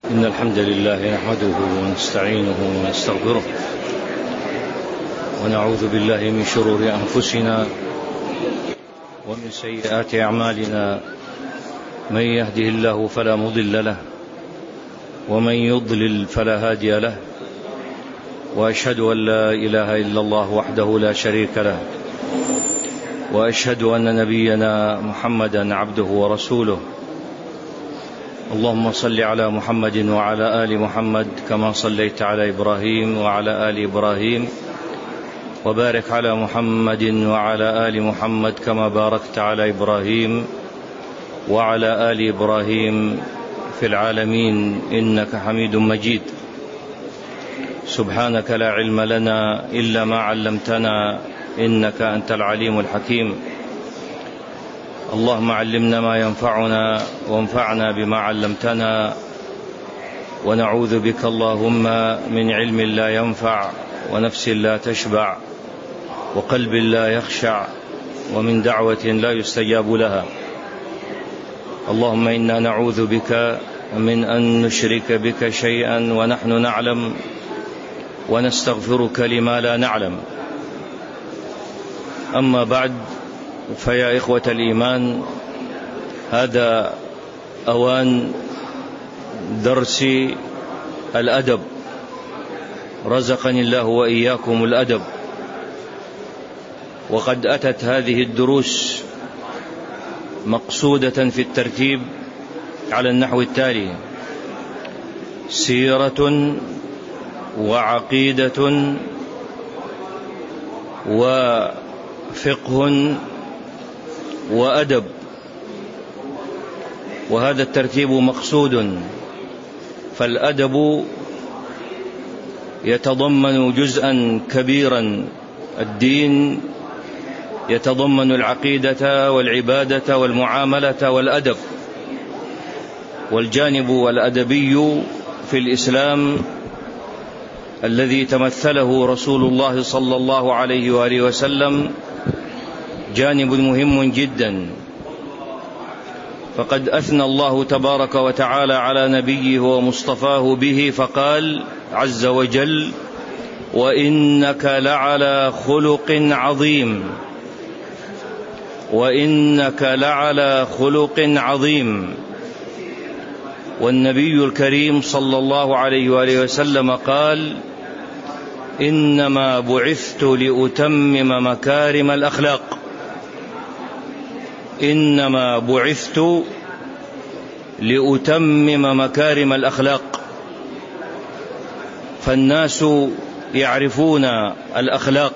إن الحمد لله نحمده ونستعينه ونستغفره ونعوذ بالله من شرور أنفسنا ومن سيئات أعمالنا. من يهده الله فلا مضل له ومن يضلل فلا هادي له، وأشهد أن لا إله إلا الله وحده لا شريك له، وأشهد أن نبينا محمدا عبده ورسوله. اللهم صل على محمد وعلى آل محمد كما صليت على إبراهيم وعلى آل إبراهيم، وبارك على محمد وعلى آل محمد كما باركت على إبراهيم وعلى آل إبراهيم في العالمين إنك حميد مجيد. سبحانك لا علم لنا إلا ما علمتنا إنك أنت العليم الحكيم. اللهم علمنا ما ينفعنا وانفعنا بما علمتنا، ونعوذ بك اللهم من علم لا ينفع ونفس لا تشبع وقلب لا يخشع ومن دعوة لا يستجاب لها. اللهم إنا نعوذ بك من أن نشرك بك شيئا ونحن نعلم، ونستغفرك لما لا نعلم. أما بعد، فيا إخوة الإيمان، هذا أوان درس الأدب. رزقني الله وإياكم الأدب، وقد أتت هذه الدروس مقصودة في الترتيب على النحو التالي: سيرة وعقيدة وفقه وأدب. وهذا الترتيب مقصود، فالأدب يتضمن جزءا كبيرا. الدين يتضمن العقيدة والعبادة والمعاملة والأدب، والجانب الأدبي في الإسلام الذي تمثله رسول الله صلى الله عليه وآله وسلم جانب مهم جدا. فقد أثنى الله تبارك وتعالى على نبيه ومصطفاه به، فقال عز وجل: وإنك لعلى خلق عظيم. وإنك لعلى خلق عظيم. والنبي الكريم صلى الله عليه وآله وسلم قال: إنما بعثت لأتمم مكارم الأخلاق. إنما بعثت لأتمم مكارم الأخلاق. فالناس يعرفون الأخلاق،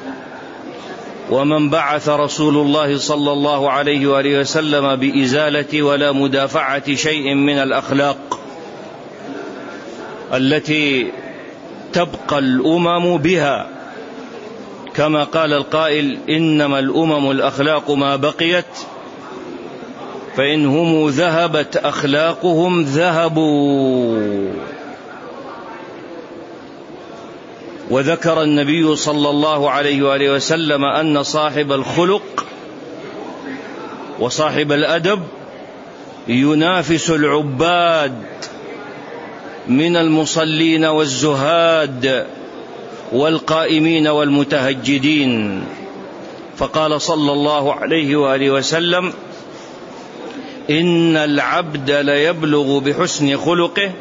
ومن بعث رسول الله صلى الله عليه وآله وسلم بإزالة ولا مدافعة شيء من الأخلاق التي تبقى الأمم بها، كما قال القائل: إنما الأمم الأخلاق ما بقيت، فإنهم ذهبت أخلاقهم ذهبوا. وذكر النبي صلى الله عليه وآله وسلم أن صاحب الخلق وصاحب الأدب ينافس العباد من المصلين والزهاد والقائمين والمتهجدين. فقال صلى الله عليه وآله وسلم: إن العبد ليبلغ بحسن خلقه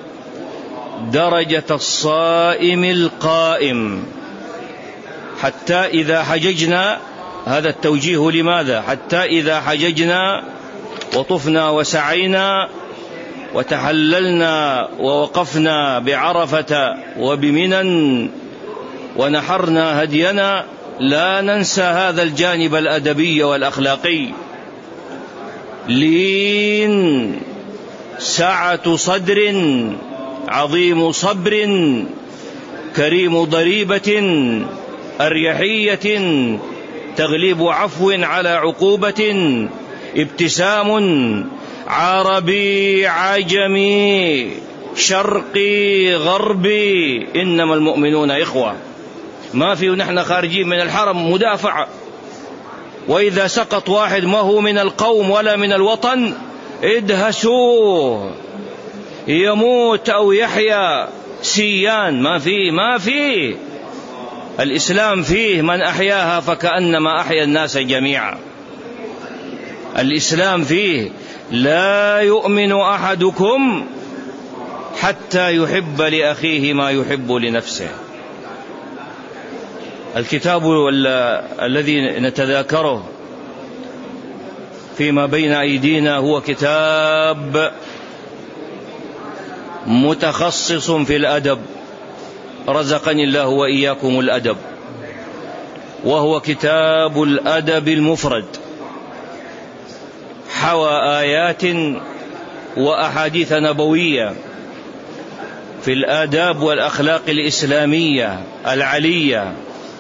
درجة الصائم القائم، حتى إذا حججنا. هذا التوجيه لماذا؟ حتى إذا حججنا وطفنا وسعينا وتحللنا ووقفنا بعرفة وبمنى ونحرنا هدينا، لا ننسى هذا الجانب الأدبي والأخلاقي. لين سعة صدر، عظيم صبر، كريم ضريبة، أريحية، تغليب عفو على عقوبة، ابتسام، عربي عجمي، شرقي غربي، إنما المؤمنون إخوة. ما في نحن خارجين من الحرم مدافع، وإذا سقط واحد ما هو من القوم ولا من الوطن ادهسوه، يموت أو يحيا سيان، ما فيه. الإسلام فيه من أحياها فكأنما أحيا الناس جميعا. الإسلام فيه لا يؤمن أحدكم حتى يحب لأخيه ما يحب لنفسه. الكتاب الذي نتذاكره فيما بين أيدينا هو كتاب متخصص في الأدب، رزقني الله وإياكم الأدب، وهو كتاب الأدب المفرد، حوى آيات وأحاديث نبوية في الآداب والأخلاق الإسلامية العلية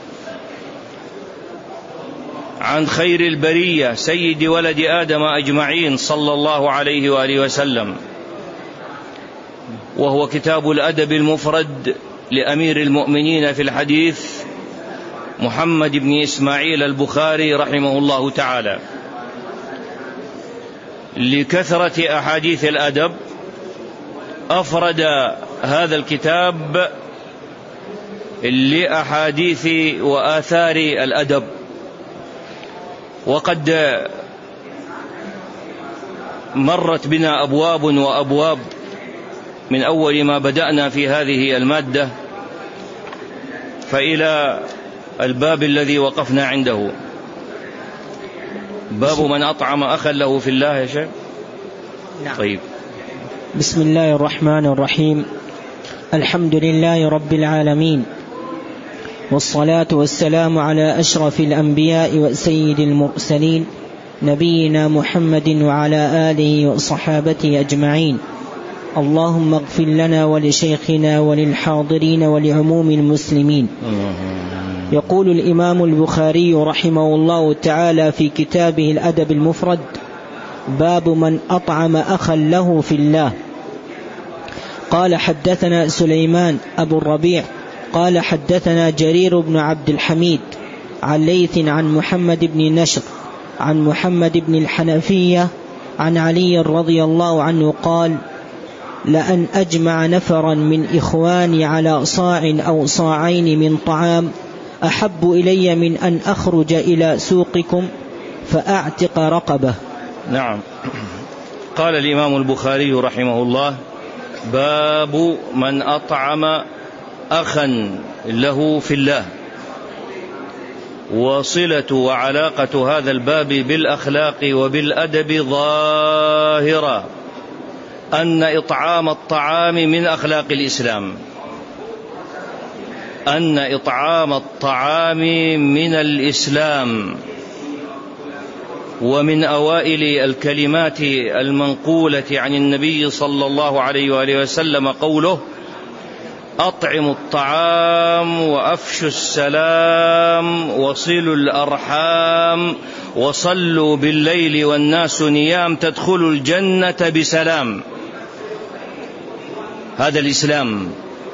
عن خير البرية سيد ولد آدم أجمعين صلى الله عليه وآله وسلم. وهو كتاب الأدب المفرد لأمير المؤمنين في الحديث محمد بن إسماعيل البخاري رحمه الله تعالى. لكثرة أحاديث الأدب أفرد هذا الكتاب لأحاديث وآثار الأدب. وقد مرت بنا أبواب وأبواب من أول ما بدأنا في هذه المادة فإلى الباب الذي وقفنا عنده، باب من أطعم أخا له في الله. يا شيخ نعم. طيب. بسم الله الرحمن الرحيم. الحمد لله رب العالمين، والصلاة والسلام على أشرف الأنبياء وسيد المرسلين نبينا محمد وعلى آله وصحابته أجمعين. اللهم اغفر لنا ولشيخنا وللحاضرين ولعموم المسلمين. يقول الإمام البخاري رحمه الله تعالى في كتابه الأدب المفرد: باب من أطعم أخا له في الله. قال: حدثنا سليمان أبو الربيع قال: حدثنا جرير بن عبد الحميد عن ليث عن محمد بن نشر عن محمد بن الحنفية عن علي رضي الله عنه قال: لأن أجمع نفرا من إخواني على صاع أو صاعين من طعام أحب إلي من أن أخرج إلى سوقكم فأعتق رقبة. نعم. قال الإمام البخاري رحمه الله: باب من أطعم أخا له في الله. وصلة وعلاقة هذا الباب بالأخلاق وبالأدب ظاهرة، أن إطعام الطعام من أخلاق الإسلام، أن إطعام الطعام من الإسلام. ومن أوائل الكلمات المنقولة عن النبي صلى الله عليه وآله وسلم قوله: أطعموا الطعام وأفشوا السلام وصلوا الأرحام وصلوا بالليل والناس نيام تدخلوا الجنة بسلام. هذا الإسلام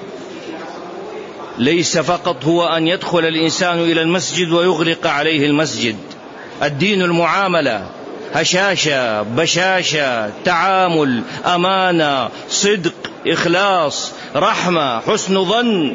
ليس فقط هو أن يدخل الإنسان إلى المسجد ويغلق عليه المسجد. الدين المعاملة، هشاشة، بشاشة، تعامل، أمانة، صدق، إخلاص، رحمة، حسن ظن.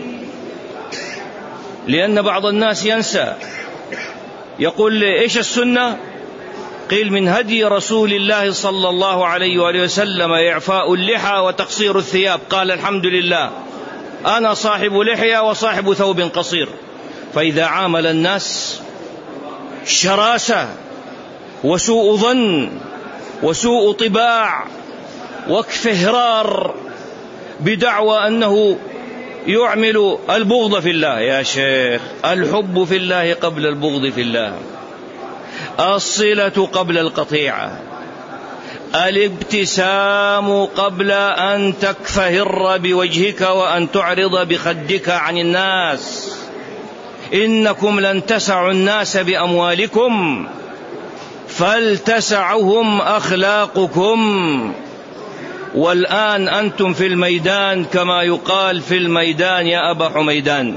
لأن بعض الناس ينسى، يقول لي: إيش السنة؟ قيل: من هدي رسول الله صلى الله عليه وآله وسلم إعفاء اللحى وتقصير الثياب. قال: الحمد لله، أنا صاحب لحية وصاحب ثوب قصير. فإذا عامل الناس شراسة وسوء ظن وسوء طباع واكفهرار بدعوى أنه يعمل البغض في الله. يا شيخ، الحب في الله قبل البغض في الله، الصلة قبل القطيعة، الابتسام قبل أن تكفهر بوجهك وأن تعرض بخدك عن الناس. إنكم لن تسعوا الناس بأموالكم فلتسعهم أخلاقكم. والآن أنتم في الميدان، كما يقال في الميدان يا أبا حميدان: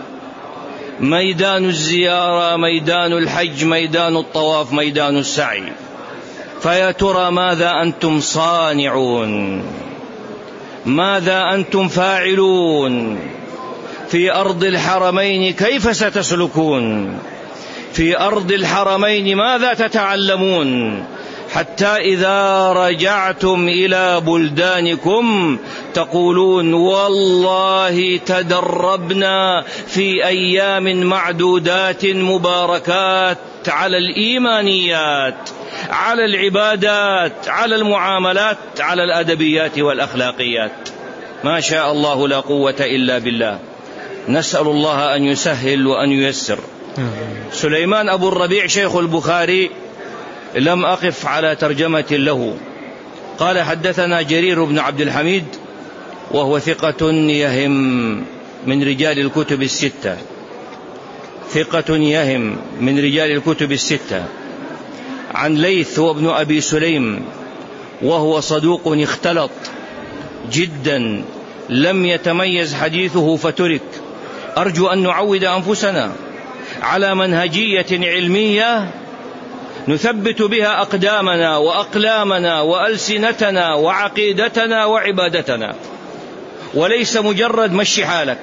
ميدان الزيارة، ميدان الحج، ميدان الطواف، ميدان السعي. فيا ترى ماذا أنتم صانعون؟ ماذا أنتم فاعلون في أرض الحرمين؟ كيف ستسلكون في أرض الحرمين؟ ماذا تتعلمون؟ حتى إذا رجعتم إلى بلدانكم تقولون والله تدربنا في أيام معدودات مباركات على الإيمانيات، على العبادات، على المعاملات، على الأدبيات والأخلاقيات. ما شاء الله لا قوة إلا بالله. نسأل الله أن يسهل وأن ييسر. سليمان أبو الربيع شيخ البخاري لم أقف على ترجمة له. قال حدثنا جرير بن عبد الحميد وهو ثقة يهم من رجال الكتب الستة، ثقة يهم من رجال الكتب الستة. عن ليث وابن أبي سليم وهو صدوق اختلط جدا، لم يتميز حديثه فترك. أرجو أن نعود أنفسنا على منهجية علمية نثبت بها أقدامنا وأقلامنا وألسنتنا وعقيدتنا وعبادتنا، وليس مجرد مشي حالك،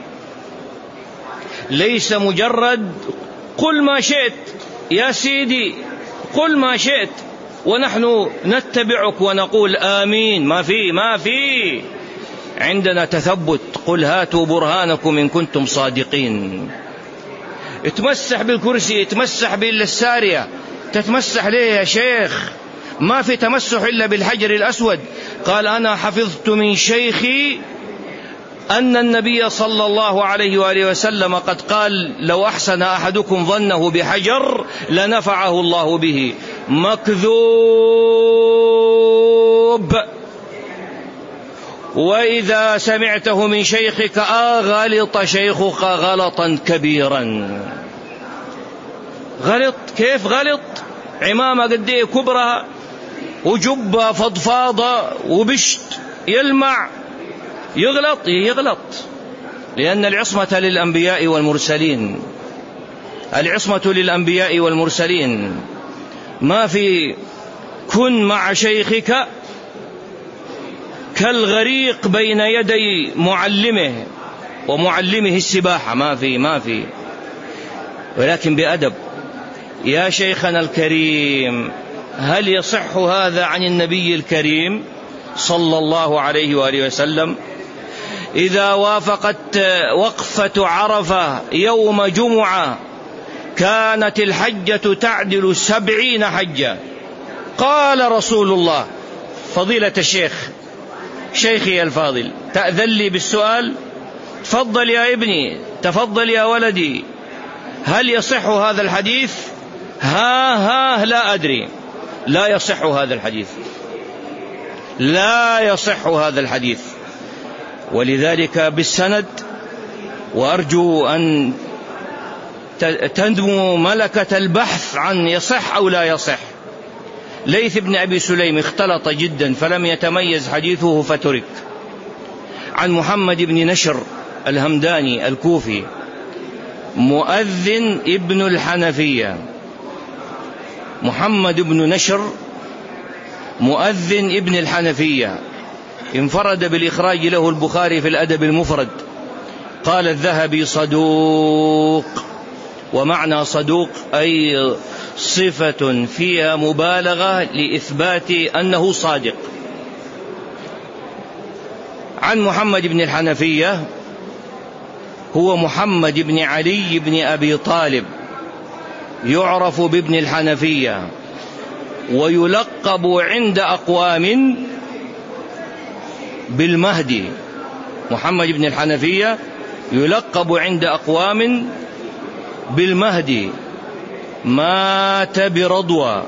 ليس مجرد قل ما شئت يا سيدي، قل ما شئت ونحن نتبعك ونقول آمين. ما في عندنا تثبت. قل هاتوا برهانكم إن كنتم صادقين. اتمسح بالكرسي، اتمسح بالسارية، تتمسح ليه يا شيخ؟ ما في تمسح إلا بالحجر الأسود. قال أنا حفظت من شيخي أن النبي صلى الله عليه وآله وسلم قد قال لو أحسن أحدكم ظنه بحجر لنفعه الله به. مكذوب. وإذا سمعته من شيخك غلط شيخك غلطا كبيرا. غلط؟ كيف غلط؟ عمامة قد ايه كبرى وجبة فضفاضة وبشت يلمع، يغلط لأن العصمة للأنبياء والمرسلين، العصمة للأنبياء والمرسلين. ما في كن مع شيخك كالغريق بين يدي معلمه ومعلمه السباحة. ما في ولكن بأدب. يا شيخنا الكريم هل يصح هذا عن النبي الكريم صلى الله عليه وآله وسلم؟ إذا وافقت وقفة عرفة يوم جمعة كانت الحجة تعدل 70 حجة. قال رسول الله: فضيلة الشيخ، شيخي الفاضل، تأذن لي بالسؤال؟ تفضل يا ابني، تفضل يا ولدي. هل يصح هذا الحديث؟ لا أدري. لا يصح هذا الحديث، لا يصح هذا الحديث. ولذلك بالسند، وأرجو أن تندموا ملكة البحث عن يصح أو لا يصح. ليث بن أبي سليم اختلط جدا فلم يتميز حديثه فترك. عن محمد بن نشر الهمداني الكوفي مؤذن ابن الحنفية، محمد بن نشر مؤذن ابن الحنفية، انفرد بالإخراج له البخاري في الأدب المفرد. قال الذهبي: صدوق. ومعنى صدوق أي صفة فيها مبالغة لإثبات أنه صادق. عن محمد بن الحنفية هو محمد بن علي بن أبي طالب، يعرف بابن الحنفية، ويلقب عند أقوام بالمهدي. محمد بن الحنفية يلقب عند أقوام بالمهدي. مات برضوى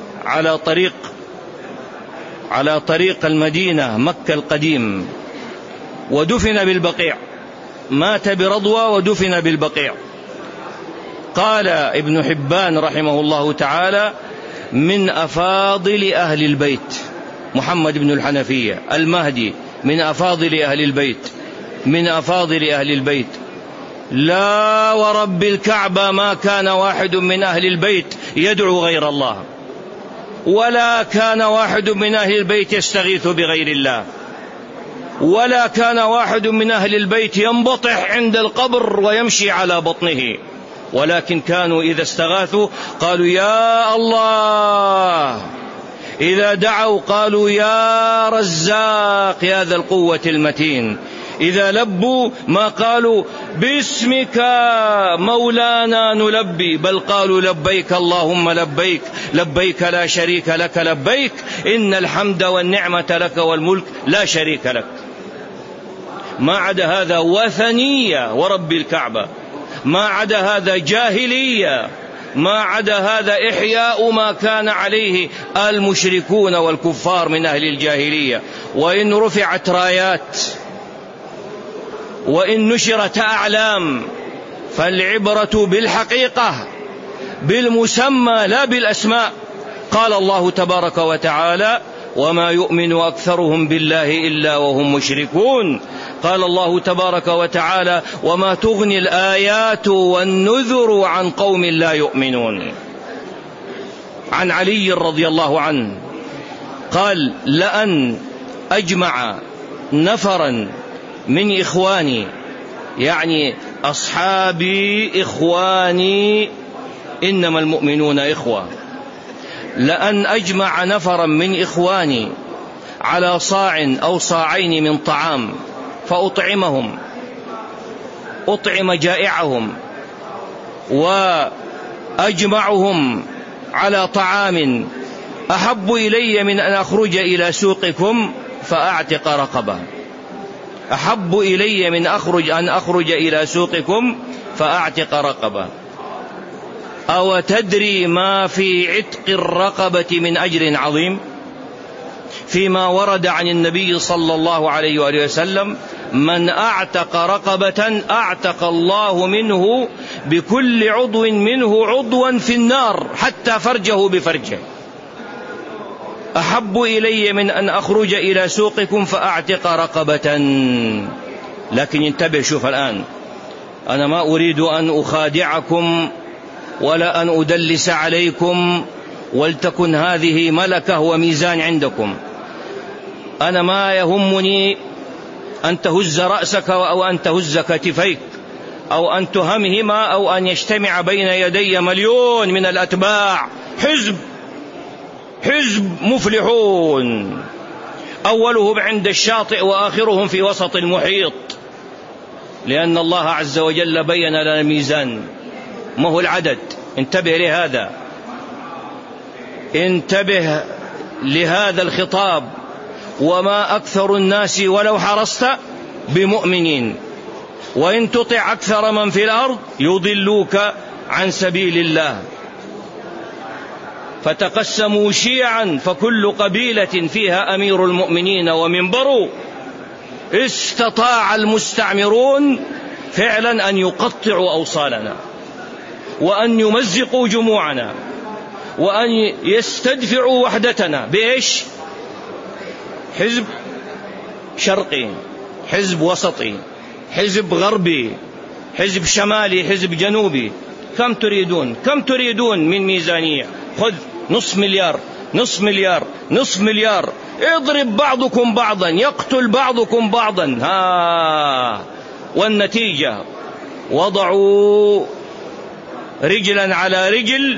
على طريق المدينة مكة القديم، ودفن بالبقيع. مات برضوى ودفن بالبقيع. قال ابن حبان رحمه الله تعالى: من أفاضل أهل البيت. محمد بن الحنفية المهدي من أفاضل أهل البيت، من أفاضل أهل البيت. لا ورب الكعبة ما كان واحد من أهل البيت يدعو غير الله، ولا كان واحد من أهل البيت يستغيث بغير الله. ولا كان واحد من أهل البيت ينبطح عند القبر ويمشي على بطنه، ولكن كانوا إذا استغاثوا قالوا يا الله، إذا دعوا قالوا يا رزاق يا ذا القوة المتين، إذا لبوا ما قالوا باسمك مولانا نلبي، بل قالوا لبيك اللهم لبيك لبيك لا شريك لك لبيك إن الحمد والنعمة لك والملك لا شريك لك. ما عدا هذا وثنية ورب الكعبة، ما عدا هذا جاهلية، ما عدا هذا إحياء ما كان عليه المشركون والكفار من أهل الجاهلية. وإن رفعت رايات وإن نشرت أعلام فالعبرة بالحقيقة بالمسمى لا بالأسماء. قال الله تبارك وتعالى وما يؤمن أكثرهم بالله إلا وهم مشركون. قال الله تبارك وتعالى وما تغني الآيات والنذر عن قوم لا يؤمنون. عن علي رضي الله عنه قال لأن أجمع نفرا من إخواني، يعني أصحابي إخواني إنما المؤمنون إخوة، لأن أجمع نفرا من إخواني على صاع أو صاعين من طعام فأطعمهم، أطعم جائعهم، وأجمعهم على طعام أحب إلي من أن أخرج إلى سوقكم فأعتق رقبة، أحب إلي من أن أخرج إلى سوقكم فأعتق رقبة. أو تدري ما في عتق الرقبة من أجر عظيم؟ فيما ورد عن النبي صلى الله عليه وآله وسلم من أعتق رقبة أعتق الله منه بكل عضو منه عضوا في النار حتى فرجه بفرجه. أحب إلي من أن أخرج إلى سوقكم فأعتق رقبة. لكن انتبه، شوف الآن، أنا ما أريد أن أخادعكم ولا أن أدلس عليكم، ولتكن هذه ملكة وميزان عندكم. أنا ما يهمني أن تهز رأسك أو أن تهز كتفيك أو أن تهمهما أو أن يجتمع بين يدي مليون من الأتباع، حزب مفلحون أولهم عند الشاطئ وآخرهم في وسط المحيط، لأن الله عز وجل بين لنا الميزان ما هو العدد. انتبه لهذا، انتبه لهذا الخطاب. وما أكثر الناس ولو حرصت بمؤمنين وإن تطع أكثر من في الأرض يضلوك عن سبيل الله. فتقسموا شيعا فكل قبيلة فيها أمير المؤمنين ومنبر. استطاع المستعمرون فعلا أن يقطعوا أوصالنا وأن يمزقوا جموعنا وأن يستدفعوا وحدتنا بإيش؟ حزب شرقي، حزب وسطي، حزب غربي، حزب شمالي، حزب جنوبي. كم تريدون؟ كم تريدون من ميزانية؟ خذ نصف مليار، نصف مليار، نصف مليار. اضرب بعضكم بعضا، يقتل بعضكم بعضا. والنتيجة وضعوا رجلا على رجل،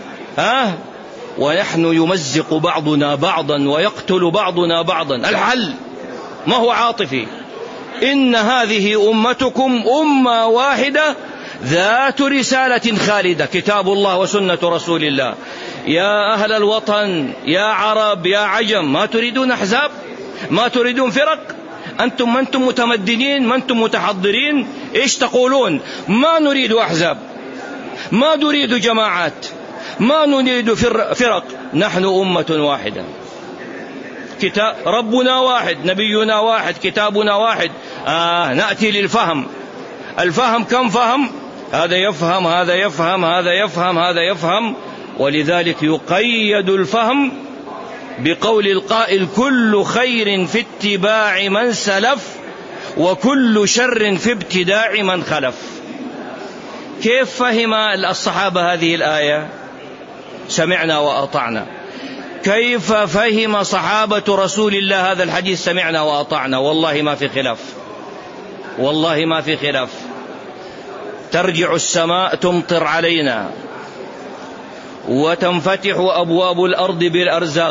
ونحن يمزق بعضنا بعضا ويقتل بعضنا بعضا. الحل ما هو عاطفي. إن هذه أمتكم أمة واحدة ذات رسالة خالدة، كتاب الله وسنة رسول الله. يا أهل الوطن، يا عرب، يا عجم، ما تريدون أحزاب؟ ما تريدون فرق؟ أنتم ما أنتم متمدنين، ما أنتم متحضرين؟ إيش تقولون؟ ما نريد أحزاب، ما نريد جماعات، ما نريد فرق. نحن أمة واحدة، كتاب ربنا واحد، نبينا واحد، كتابنا واحد. نأتي للفهم. الفهم كم فهم؟ هذا يفهم، هذا يفهم، هذا يفهم، هذا يفهم. ولذلك يقيد الفهم بقول القائل كل خير في اتباع من سلف وكل شر في ابتداع من خلف. كيف فهم الصحابة هذه الآية؟ سمعنا وأطعنا. كيف فهم صحابة رسول الله هذا الحديث؟ سمعنا وأطعنا، والله ما في خلاف، والله ما في خلاف. ترجع السماء تمطر علينا، وتنفتح أبواب الأرض بالأرزاق،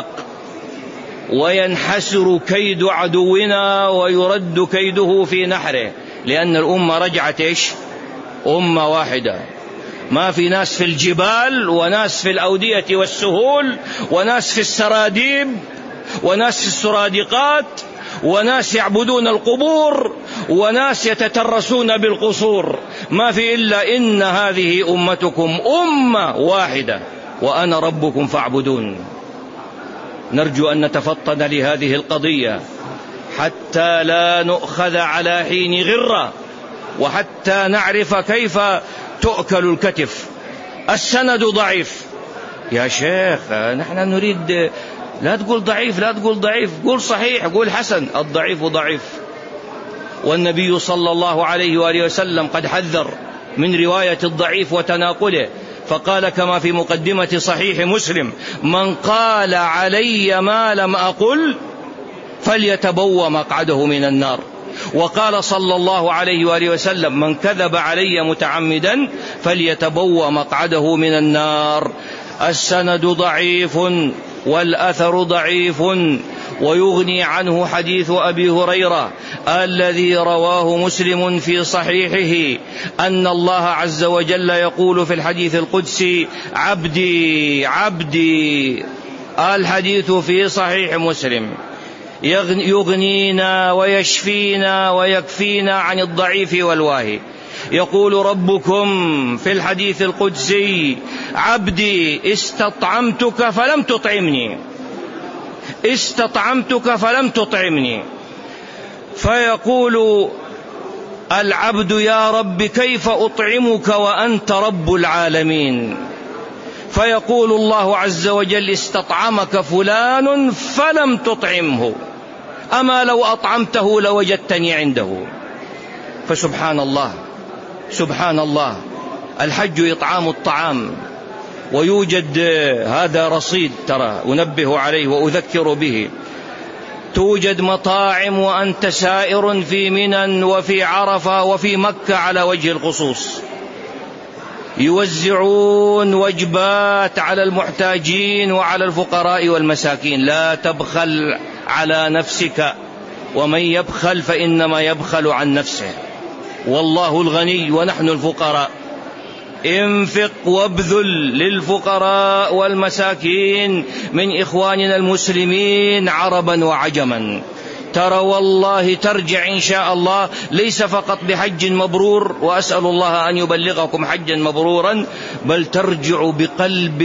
وينحسر كيد عدونا ويرد كيده في نحره، لأن الأمة رجعت أمة واحدة. ما في ناس في الجبال، وناس في الأودية والسهول، وناس في السراديب، وناس في السرادقات، وناس يعبدون القبور، وناس يتترسون بالقصور. ما في إلا إن هذه أمتكم أمة واحدة وأنا ربكم فاعبدون. نرجو أن نتفطن لهذه القضية حتى لا نؤخذ على حين غرة، وحتى نعرف كيف تؤكل الكتف. السند ضعيف يا شيخ، نحن نريد، لا تقول ضعيف، لا تقول ضعيف، قول صحيح، قول حسن. الضعيف ضعيف. والنبي صلى الله عليه وآله وسلم قد حذر من رواية الضعيف وتناقله، فقال كما في مقدمة صحيح مسلم: من قال علي ما لم أقل فليتبوأ مقعده من النار. وقال صلى الله عليه وآله وسلم: من كذب علي متعمدا فليتبوأ مقعده من النار. السند ضعيف والأثر ضعيف، ويغني عنه حديث أبي هريرة الذي رواه مسلم في صحيحه أن الله عز وجل يقول في الحديث القدسي: عبدي عبدي. الحديث في صحيح مسلم يغنينا ويشفينا ويكفينا عن الضعيف والواهي. يقول ربكم في الحديث القدسي: عبدي استطعمتك فلم تطعمني، استطعمتك فلم تطعمني. فيقول العبد: يا رب كيف أطعمك وأنت رب العالمين؟ فيقول الله عز وجل: استطعمك فلان فلم تطعمه، أما لو أطعمته لوجدتني عنده. فسبحان الله، سبحان الله. الحج إطعام الطعام، ويوجد هذا رصيد، ترى أنبه عليه وأذكر به. توجد مطاعم وأنت سائر في منى وفي عرفة وفي مكة على وجه الخصوص، يوزعون وجبات على المحتاجين وعلى الفقراء والمساكين. لا تبخل على نفسك، ومن يبخل فإنما يبخل عن نفسه، والله الغني ونحن الفقراء. انفق وابذل للفقراء والمساكين من إخواننا المسلمين عربا وعجما. ترى والله ترجع إن شاء الله ليس فقط بحج مبرور، وأسأل الله أن يبلغكم حجا مبرورا، بل ترجع بقلب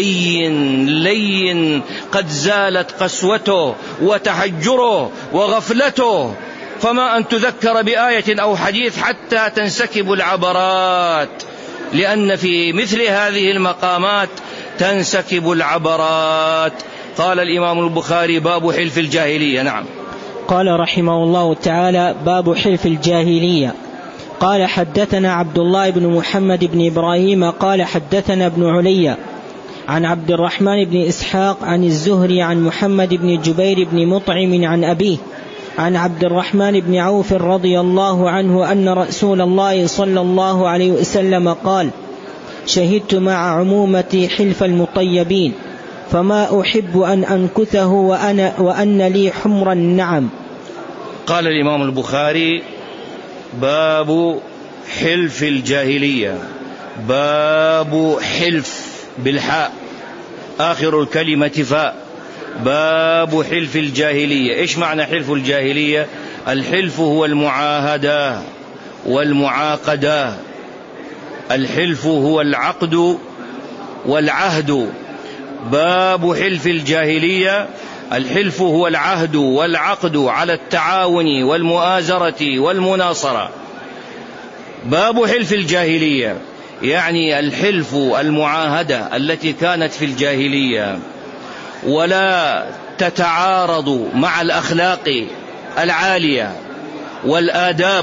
لين قد زالت قسوته وتحجره وغفلته، فما أن تذكر بآية أو حديث حتى تنسكب العبرات، لأن في مثل هذه المقامات تنسكب العبرات. قال الإمام البخاري: باب حلف الجاهلية. نعم. قال رحمه الله تعالى: باب حلف الجاهلية. قال: حدثنا عبد الله بن محمد بن إبراهيم قال حدثنا ابن علي عن عبد الرحمن بن إسحاق عن الزهري عن محمد بن جبير بن مطعم عن أبيه عن عبد الرحمن بن عوف رضي الله عنه أن رسول الله صلى الله عليه وسلم قال: شهدت مع عمومتي حلف المطيبين، فما أحب أن أنكثه وأن لي حمر النعم. قال الإمام البخاري: باب حلف الجاهلية. باب حلف بالحاء آخر الكلمة فاء. باب حلف الجاهلية. إيش معنى حلف الجاهلية؟ الحلف هو المعاهدة والمعاقدة. الحلف هو العقد والعهد. باب حلف الجاهلية: الحلف هو العهد والعقد على التعاون والمؤازرة والمناصرة. باب حلف الجاهلية يعني الحلف المعاهدة التي كانت في الجاهلية ولا تتعارض مع الأخلاق العالية والآداب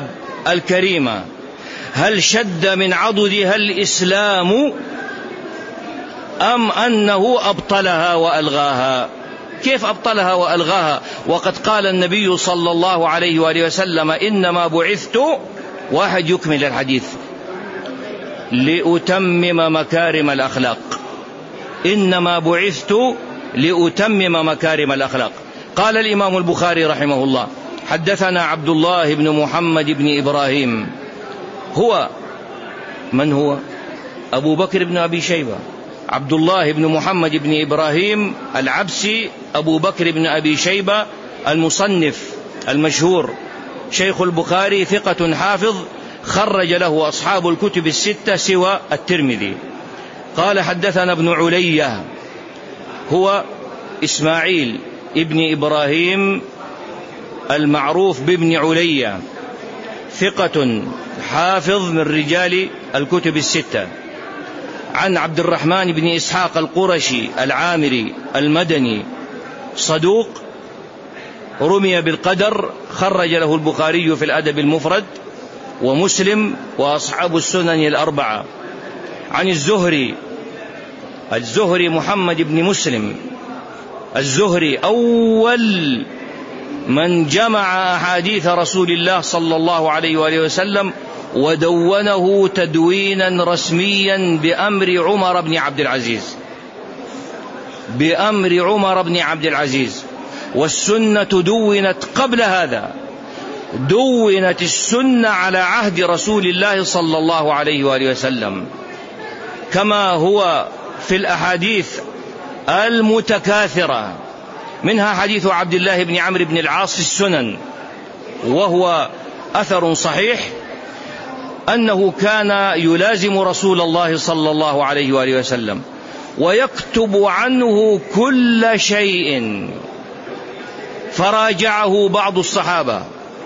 الكريمة. هل شد من عضدها الإسلام أم أنه أبطلها وألغاها؟ كيف أبطلها وألغاها وقد قال النبي صلى الله عليه وآله وسلم إنما بعثت، واحد يكمل الحديث، لأتمم مكارم الأخلاق، إنما بعثت لأتمم مكارم الأخلاق. قال الإمام البخاري رحمه الله: حدثنا عبد الله بن محمد بن إبراهيم. هو من هو؟ أبو بكر بن أبي شيبة، عبد الله بن محمد بن إبراهيم العبسي أبو بكر بن أبي شيبة المصنف المشهور، شيخ البخاري، ثقة حافظ، خرج له أصحاب الكتب الستة سوى الترمذي. قال: حدثنا ابن علية، هو إسماعيل ابن إبراهيم المعروف بابن علية، ثقة حافظ من رجال الكتب الستة، عن عبد الرحمن بن إسحاق القرشي العامري المدني، صدوق، رمي بالقدر، خرج له البخاري في الأدب المفرد ومسلم وأصحاب السنن الأربعة. عن الزهري محمد بن مسلم الزهري، أول من جمع أحاديث رسول الله صلى الله عليه وآله وسلم ودونه تدوينا رسميا بأمر عمر بن عبد العزيز، والسنة دونت قبل هذا، دونت السنة على عهد رسول الله صلى الله عليه وآله وسلم، كما هو في الأحاديث المتكاثرة، منها حديث عبد الله بن عمرو بن العاص في السنن، وهو أثر صحيح، أنه كان يلازم رسول الله صلى الله عليه وآله وسلم ويكتب عنه كل شيء، فراجعه بعض الصحابة،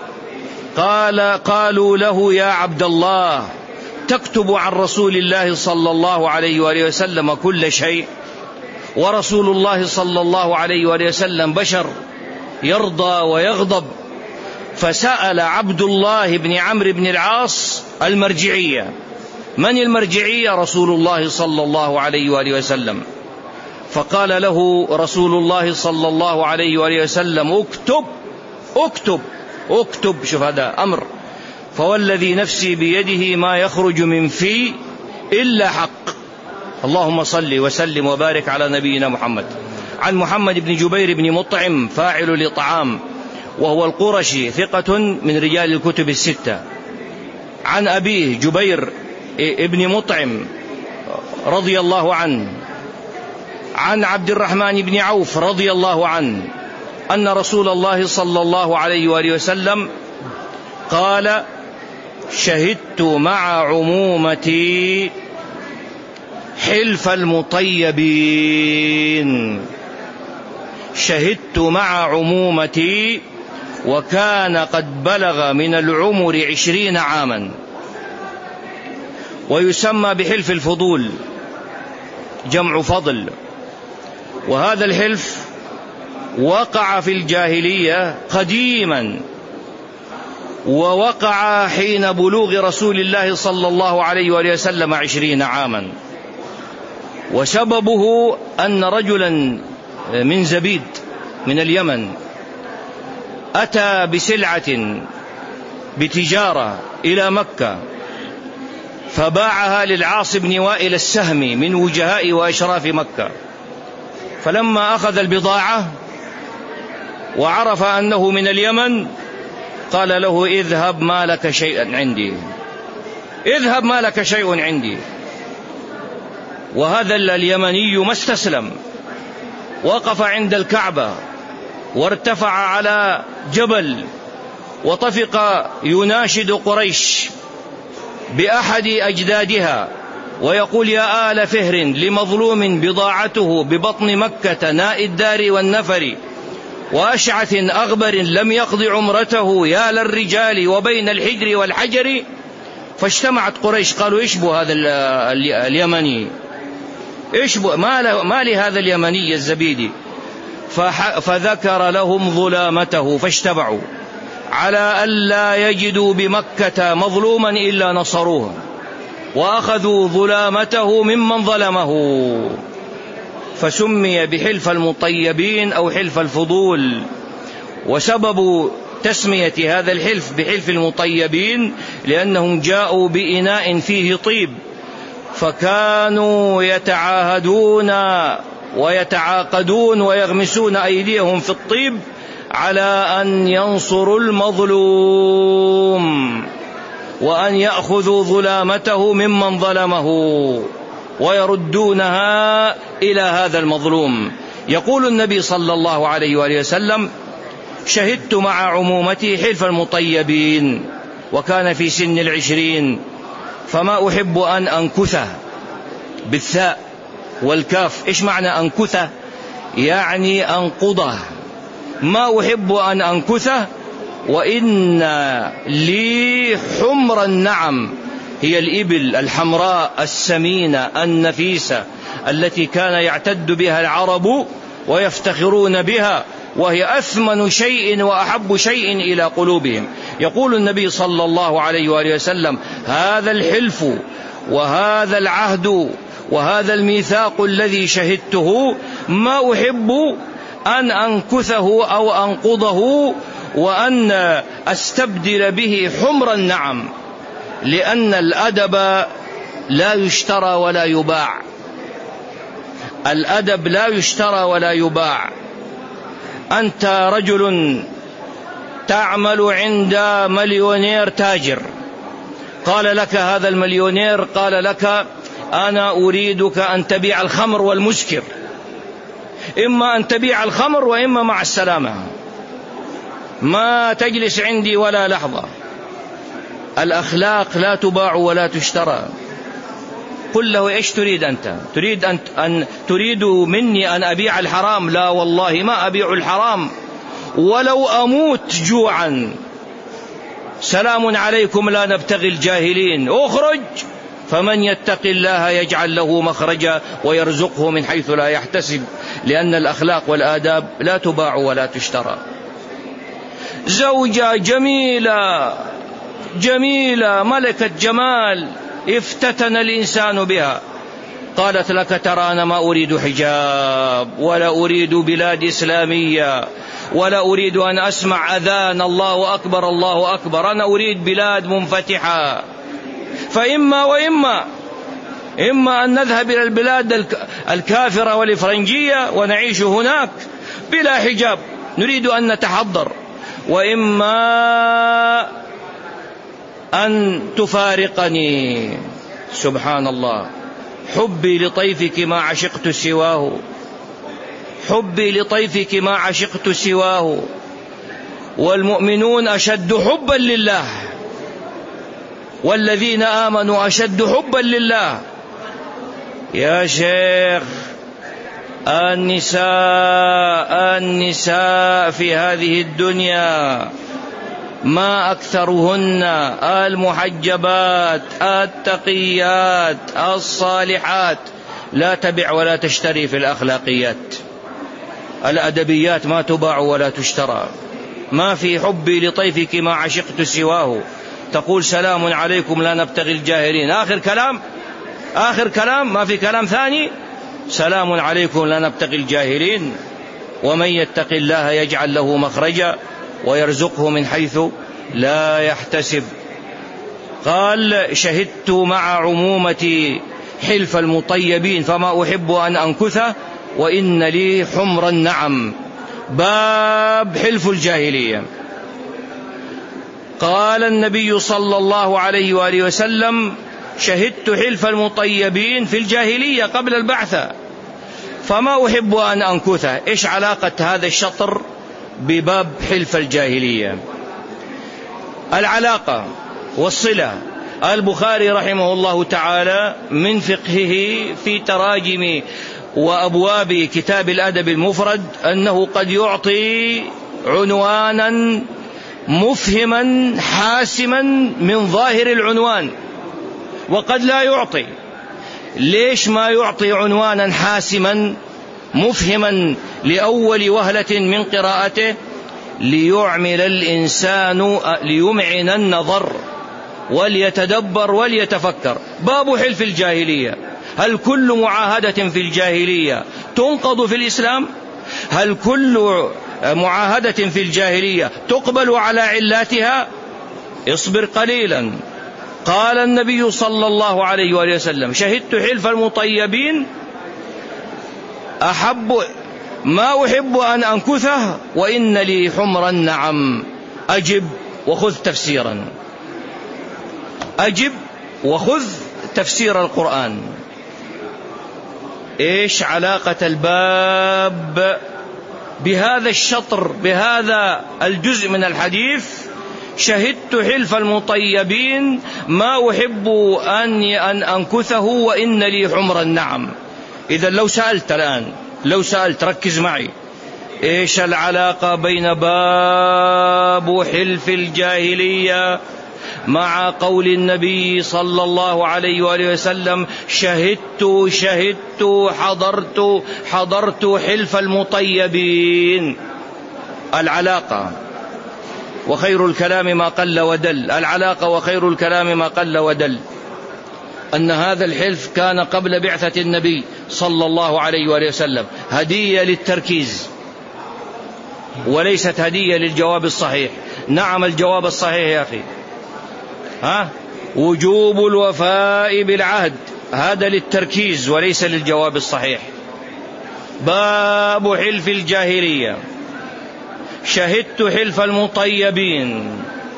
قالوا له: يا عبد الله، تكتب عن رسول الله صلى الله عليه وآله وسلم كل شيء، ورسول الله صلى الله عليه وآله وسلم بشر يرضى ويغضب. فسأل عبد الله بن عمرو بن العاص المرجعية. من المرجعية؟ رسول الله صلى الله عليه وآله وسلم. فقال له رسول الله صلى الله عليه وآله وسلم: اكتب اكتب اكتب. شوف هذا أمر، فوالذي نفسي بيده ما يخرج من في إلا حق. اللهم صل وسلم وبارك على نبينا محمد. عن محمد بن جبير بن مطعم، فاعل لطعام، وهو القرشي، ثقة من رجال الكتب الستة. عن أبيه جبير ابن مطعم رضي الله عنه، عن عبد الرحمن بن عوف رضي الله عنه، أن رسول الله صلى الله عليه وآله وسلم قال: شهدت مع عمومتي حلف المطيبين. شهدت مع عمومتي، وكان قد بلغ من العمر 20 عاما، ويسمى بحلف الفضول، جمع فضل. وهذا الحلف وقع في الجاهلية قديما، ووقع حين بلوغ رسول الله صلى الله عليه وآله وسلم 20 عاما. وسببه أن رجلا من زبيد من اليمن أتى بسلعة بتجارة إلى مكة، فباعها للعاص بن وائل السهمي من وجهاء وأشراف مكة. فلما أخذ البضاعة وعرف أنه من اليمن، قال له: اذهب ما لك شيء عندي، اذهب ما لك شيء عندي. وهذا اليمني ما استسلم، وقف عند الكعبة وارتفع على جبل، وطفق يناشد قريش بأحد أجدادها ويقول: يا آل فهر، لمظلوم بضاعته ببطن مكة ناء الدار والنفر، وأشعث أغبر لم يقض عمرته، يا للرجال وبين الحجر والحجر. فاجتمعت قريش، قالوا: اشبه هذا اليمني، اشبه ما لهذا اليمني الزبيدي. فذكر لهم ظلامته، فاشتبعوا على ألا يجدوا بمكة مظلوما إلا نصروه، وأخذوا ظلامته ممن ظلمه. فسمي بحلف المطيبين أو حلف الفضول. وسبب تسمية هذا الحلف بحلف المطيبين لأنهم جاءوا بإناء فيه طيب، فكانوا يتعاهدون ويتعاقدون ويغمسون أيديهم في الطيب على أن ينصروا المظلوم وأن يأخذوا ظلامته ممن ظلمه ويردونها إلى هذا المظلوم. يقول النبي صلى الله عليه وآله وسلم: شهدت مع عمومتي حلف المطيبين، وكان في سن 20، فما أحب أن أنكثه، بالثاء والكاف. إيش معنى أنكثه؟ يعني أنقضه. ما أحب أن أنكثه، وإن لي حمر النعم، هي الإبل الحمراء السمينة النفيسة التي كان يعتد بها العرب ويفتخرون بها، وهي أثمن شيء وأحب شيء إلى قلوبهم. يقول النبي صلى الله عليه وآله وسلم: هذا الحلف وهذا العهد وهذا الميثاق الذي شهدته ما أحب أن أنكثه أو أنقضه وأن أستبدل به حمر النعم، لأن الأدب لا يشترى ولا يباع. الأدب لا يشترى ولا يباع. أنت رجل تعمل عند مليونير تاجر، قال لك هذا المليونير، قال لك: أنا أريدك أن تبيع الخمر والمسكر، إما أن تبيع الخمر وإما مع السلامة، ما تجلس عندي ولا لحظة. الأخلاق لا تباع ولا تشترى. قل له: إيش تريد أنت؟ تريد مني أن أبيع الحرام؟ لا والله ما أبيع الحرام ولو أموت جوعا. سلام عليكم، لا نبتغي الجاهلين، أخرج. فمن يتق الله يجعل له مخرجا ويرزقه من حيث لا يحتسب، لأن الأخلاق والآداب لا تباع ولا تشترى. زوجة جميلة ملكة جمال، افتتن الإنسان بها، قالت لك: ترى أنا ما أريد حجاب ولا أريد بلاد إسلامية ولا أريد أن أسمع أذان الله أكبر الله أكبر، أنا أريد بلاد منفتحة. فإما وإما أن نذهب إلى البلاد الكافرة والإفرنجية ونعيش هناك بلا حجاب، نريد أن نتحضر، وإما أن تفارقني. سبحان الله، حبي لطيفك ما عشقت سواه، حبي لطيفك ما عشقت سواه، والمؤمنون أشد حبا لله، والذين آمنوا أشد حبا لله. يا شيخ، النساء في هذه الدنيا ما أكثرهن المحجبات التقيات الصالحات، لا تبع ولا تشتري في الأخلاقيات. الأدبيات ما تباع ولا تشترى. ما في حبي لطيفك ما عشقت سواه، تقول: سلام عليكم لا نبتغي الجاهلين، آخر كلام، ما في كلام ثاني. سلام عليكم لا نبتغي الجاهلين، ومن يتق الله يجعل له مخرجا ويرزقه من حيث لا يحتسب. قال: شهدت مع عمومتي حلف المطيبين، فما أحب أن أنكثه، وإن لي حمر النعم. باب حلف الجاهلية. قال النبي صلى الله عليه وآله وسلم: شهدت حلف المطيبين في الجاهلية قبل البعثة، فما أحب أن أنكثه. إيش علاقة هذا الشطر بباب حلف الجاهلية؟ العلاقة والصلة. البخاري رحمه الله تعالى من فقهه في تراجم وأبواب كتاب الأدب المفرد أنه قد يعطي عنوانا مفهما حاسما من ظاهر العنوان، وقد لا يعطي. ليش ما يعطي عنوانا حاسما مفهما لأول وهلة من قراءته؟ ليعمل الإنسان، ليمعن النظر وليتدبر وليتفكر. باب حلف الجاهلية، هل كل معاهدة في الجاهلية تنقض في الإسلام؟ هل كل معاهدة في الجاهلية تقبل على علاتها؟ اصبر قليلا. قال النبي صلى الله عليه وآله وسلم: شهدت حلف المطيبين ما أحب أن أنكثه وإن لي حمر النعم. أجب وخذ تفسيرا، أجب وخذ تفسير القرآن. إيش علاقة الباب بهذا الشطر، بهذا الجزء من الحديث؟ شهدت حلف المطيبين ما أحب أن أنكثه وإن لي حمر النعم. إذا لو سألت الآن، لو سألت، ركز معي، إيش العلاقة بين باب حلف الجاهلية مع قول النبي صلى الله عليه وآله وسلم: شهدت حضرت حلف المطيبين؟ العلاقة وخير الكلام ما قل ودل، العلاقة وخير الكلام ما قل ودل، أن هذا الحلف كان قبل بعثة النبي صلى الله عليه وآله وسلم هدية للتركيز وليست هدية للجواب الصحيح. نعم الجواب الصحيح يا أخي، وجوب الوفاء بالعهد، هذا للتركيز وليس للجواب الصحيح. باب حلف الجاهلية، شهدت حلف المطيبين،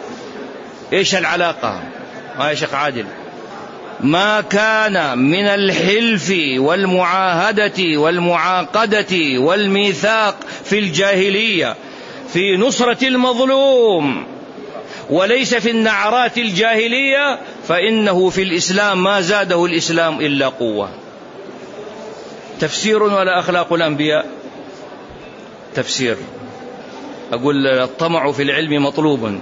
إيش العلاقة؟ يا شيخ عادل، ما كان من الحلف والمعاهدة والمعاقدة والميثاق في الجاهلية في نصرة المظلوم وليس في النعرات الجاهلية، فإنه في الإسلام ما زاده الإسلام إلا قوة. تفسير ولا أخلاق الأنبياء؟ تفسير. أقول الطمع في العلم مطلوب.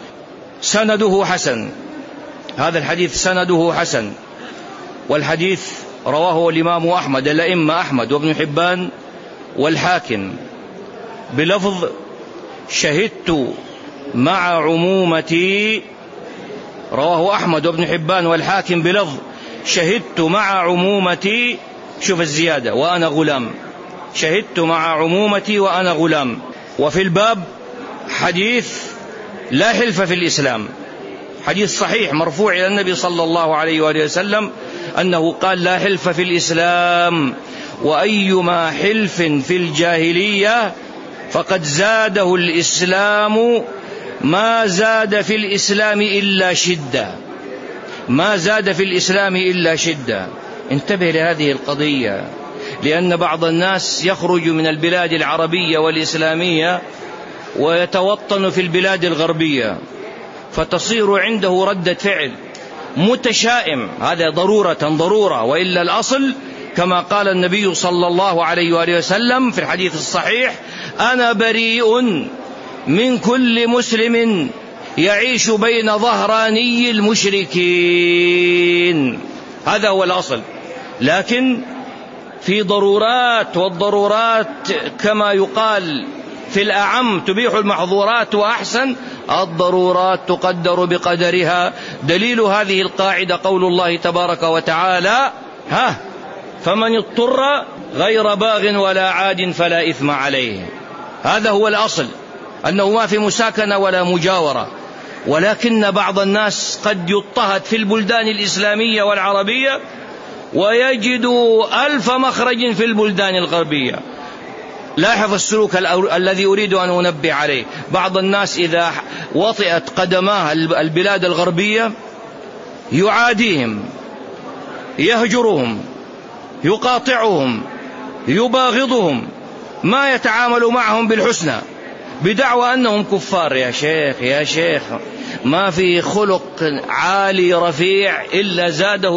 سنده حسن، هذا الحديث سنده حسن، والحديث رواه الإمام أحمد، الأئمة أحمد وابن حبان والحاكم بلفظ: شهدت مع عمومتي. رواه أحمد وابن حبان والحاكم بلفظ: شهدت مع عمومتي، شوف الزيادة، وأنا غلام، شهدت مع عمومتي وأنا غلام. وفي الباب حديث لا حلف في الإسلام، حديث صحيح مرفوع إلى النبي صلى الله عليه وآله وسلم أنه قال: لا حلف في الإسلام، وأيما حلف في الجاهلية فقد زاده الإسلام، ما زاد في الإسلام إلا شدة، ما زاد في الإسلام إلا شدة. انتبه لهذه القضية، لأن بعض الناس يخرج من البلاد العربية والإسلامية ويتوطن في البلاد الغربية، فتصير عنده ردة فعل متشائم. هذا ضرورة، وإلا الأصل كما قال النبي صلى الله عليه وآله وسلم في الحديث الصحيح: أنا بريء من كل مسلم يعيش بين ظهراني المشركين. هذا هو الأصل. لكن في ضرورات، والضرورات كما يقال في الأعم تبيح المحظورات، وأحسن الضرورات تقدر بقدرها. دليل هذه القاعدة قول الله تبارك وتعالى: فمن اضطر غير باغ ولا عاد فلا إثم عليه. هذا هو الأصل، أنه ما في مساكنة ولا مجاورة. ولكن بعض الناس قد يضطهد في البلدان الإسلامية والعربية ويجد 1000 مخرج في البلدان الغربية. لاحظ السلوك الذي أريد أن أنبه عليه. بعض الناس إذا وطئت قدماه البلاد الغربية يعاديهم، يهجرهم، يقاطعهم، يباغضهم، ما يتعامل معهم بالحسنى، بدعوى أنهم كفار. يا شيخ ما في خلق عالي رفيع إلا زاده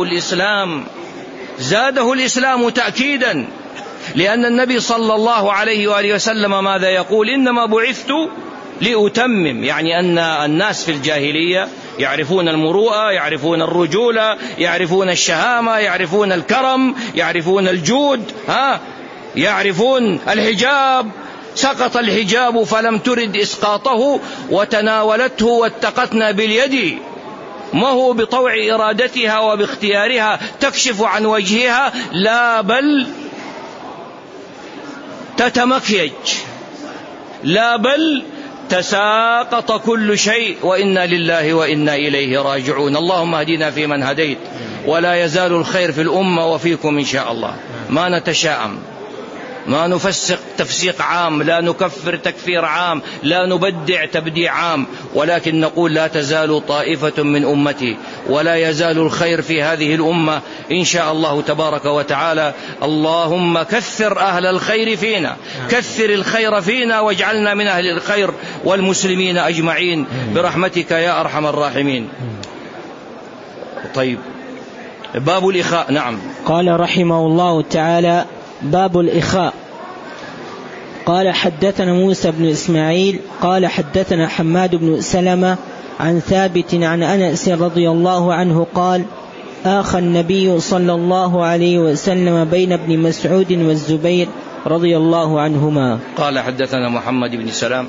الإسلام تأكيدا. لأن النبي صلى الله عليه وآله وسلم ماذا يقول؟ إنما بعثت لأتمم. يعني أن الناس في الجاهلية يعرفون المروءة، يعرفون الرجولة، يعرفون الشهامة، يعرفون الكرم، يعرفون الجود، يعرفون الحجاب. سقط الحجاب فلم ترد إسقاطه وتناولته واتقتنا باليد. ما هو بطوع إرادتها وباختيارها تكشف عن وجهها، لا بل تتمكيج، لا بل تساقط كل شيء، وإنا لله وإنا إليه راجعون. اللهم اهدنا فيمن هديت، ولا يزال الخير في الأمة وفيكم إن شاء الله. ما نتشاءم، ما نفسق تفسيق عام، لا نكفر تكفير عام، لا نبدع تبديع عام، ولكن نقول لا تزال طائفة من أمتي ولا يزال الخير في هذه الأمة إن شاء الله تبارك وتعالى. اللهم كثر أهل الخير فينا، كثر الخير فينا، واجعلنا من أهل الخير والمسلمين أجمعين برحمتك يا أرحم الراحمين. طيب، باب الإخاء. نعم. قال رحمه الله تعالى: باب الإخاء. قال: حدثنا موسى بن إسماعيل قال حدثنا حماد بن سلمة عن ثابت عن أنس رضي الله عنه قال: آخى النبي صلى الله عليه وسلم بين ابن مسعود والزبير رضي الله عنهما. قال: حدثنا محمد بن سلام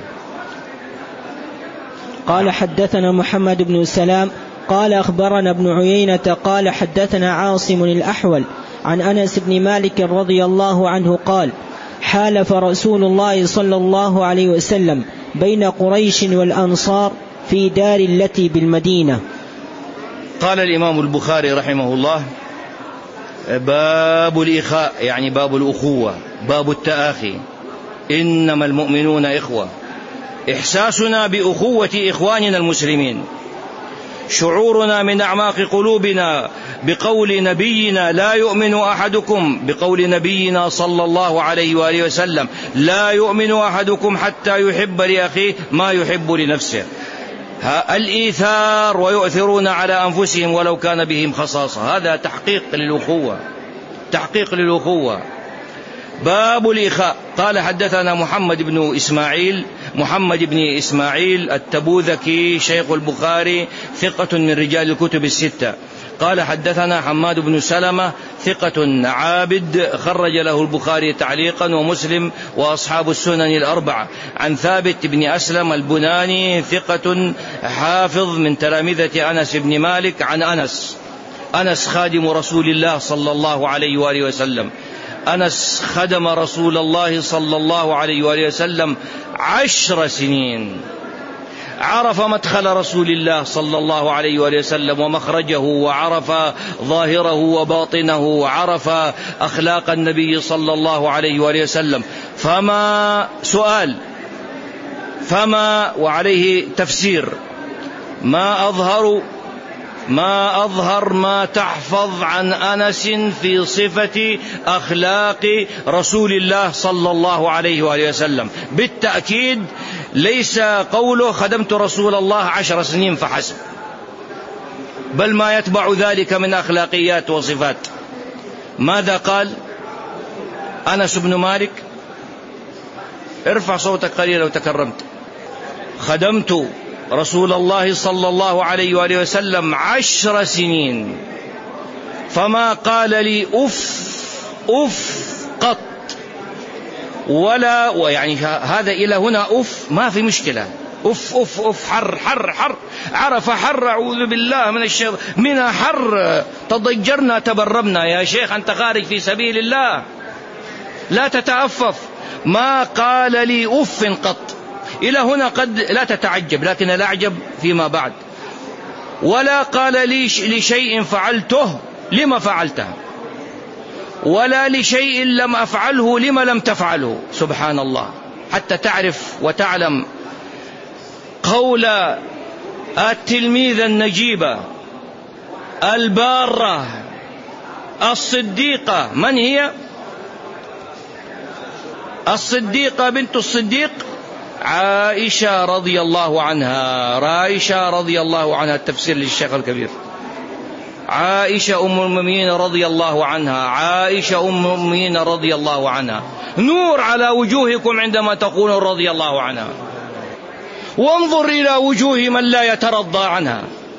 قال: حدثنا محمد بن سلام قال: أخبرنا ابن عيينة قال: حدثنا عاصم الأحول عن أنس بن مالك رضي الله عنه قال: حالف رسول الله صلى الله عليه وسلم بين قريش والأنصار في دار التي بالمدينة. قال الإمام البخاري رحمه الله: باب الإخاء، يعني باب الأخوة، باب التآخي. إنما المؤمنون إخوة. إحساسنا بأخوة إخواننا المسلمين، شعورنا من أعماق قلوبنا بقول نبينا لا يؤمن أحدكم، بقول نبينا صلى الله عليه وآله وسلم: لا يؤمن أحدكم حتى يحب لأخيه ما يحب لنفسه. الإيثار، ويؤثرون على أنفسهم ولو كان بهم خصاصة. هذا تحقيق للأخوة، تحقيق للأخوة. باب الإخاء. قال: حدثنا محمد بن إسماعيل التبوذكي شيخ البخاري، ثقة من رجال الكتب الستة. قال: حدثنا حماد بن سلمة ثقة عابد، خرج له البخاري تعليقا ومسلم وأصحاب السنن الأربعة. عن ثابت بن أسلم البناني ثقة حافظ من تلامذة أنس بن مالك. عن أنس خادم رسول الله صلى الله عليه وآله وسلم. أنس خدم رسول الله صلى الله عليه وآله وسلم 10 سنين، عرف مدخل رسول الله صلى الله عليه وآله وسلم ومخرجه، وعرف ظاهره وباطنه، وعرف أخلاق النبي صلى الله عليه وآله وسلم. وعليه تفسير: ما أظهر ما تحفظ عن أنس في صفة أخلاق رسول الله صلى الله عليه وآله وسلم. بالتأكيد ليس قوله خدمت رسول الله 10 سنين فحسب، بل ما يتبع ذلك من أخلاقيات وصفات. ماذا قال أنس بن مالك؟ ارفع صوتك قليلا لو تكرمت. خدمت رسول الله صلى الله عليه وآله وسلم 10 سنين، فما قال لي أف قط، ويعني هذا إلى هنا ما في مشكلة. أف حر عرف حر، أعوذ بالله من الشيطان، من حر تضجرنا تبرمنا. يا شيخ أنت خارج في سبيل الله، لا تتأفف. ما قال لي أف قط. إلى هنا قد لا تتعجب، لكن لا أعجب فيما بعد. ولا قال لي لشيء فعلته لما فعلته، ولا لشيء لم أفعله لما لم تفعله. سبحان الله. حتى تعرف وتعلم قول التلميذة النجيبة البارة الصديقة. من هي الصديقة؟ بنت الصديق عائشة رضي الله عنها. التفسير للشيخ الكبير. عائشة أم المؤمنين رضي الله عنها. نور على وجوهكم عندما تقولون رضي الله عنها، وانظر إلى وجوه من لا يترضى عنها،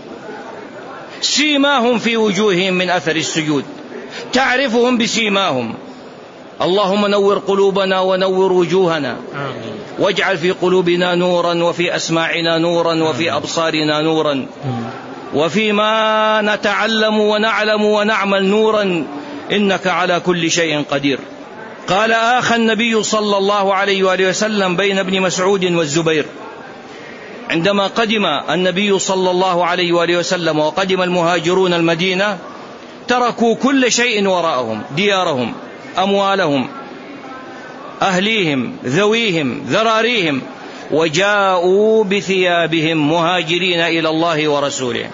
سيماهم في وجوههم من أثر السجود، تعرفهم بسيماهم. اللهم نور قلوبنا ونور وجوهنا، واجعل في قلوبنا نورا، وفي أسماعنا نورا، وفي أبصارنا نورا. وفيما نتعلم ونعلم ونعمل نورا، إنك على كل شيء قدير. قال: آخى النبي صلى الله عليه وآله وسلم بين ابن مسعود والزبير. عندما قدم النبي صلى الله عليه وآله وسلم وقدم المهاجرون المدينة تركوا كل شيء وراءهم، ديارهم، أموالهم، أهليهم، ذويهم، ذراريهم، وجاءوا بثيابهم مهاجرين إلى الله ورسوله،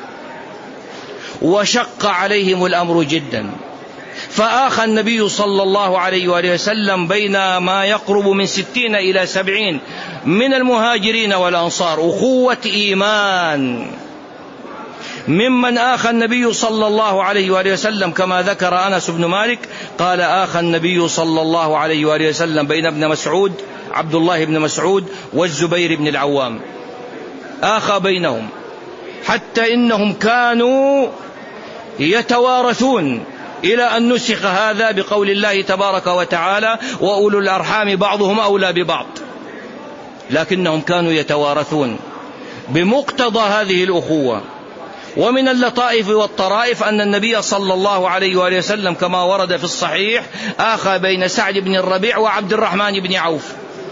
وشق عليهم الأمر جدا. فآخى النبي صلى الله عليه وآله وسلم بين ما يقرب من 60 إلى 70 من المهاجرين والأنصار، أخوة إيمان. ممن آخى النبي صلى الله عليه وآله وسلم كما ذكر أنس بن مالك قال: آخى النبي صلى الله عليه وآله وسلم بين ابن مسعود، عبد الله بن مسعود، والزبير بن العوام، آخى بينهم، حتى إنهم كانوا يتوارثون، إلى أن نسخ هذا بقول الله تبارك وتعالى: وأولو الأرحام بعضهم أولى ببعض. لكنهم كانوا يتوارثون بمقتضى هذه الأخوة. ومن اللطائف والطرائف أن النبي صلى الله عليه وآله وسلم كما ورد في الصحيح آخى بين سعد بن الربيع وعبد الرحمن بن عوف،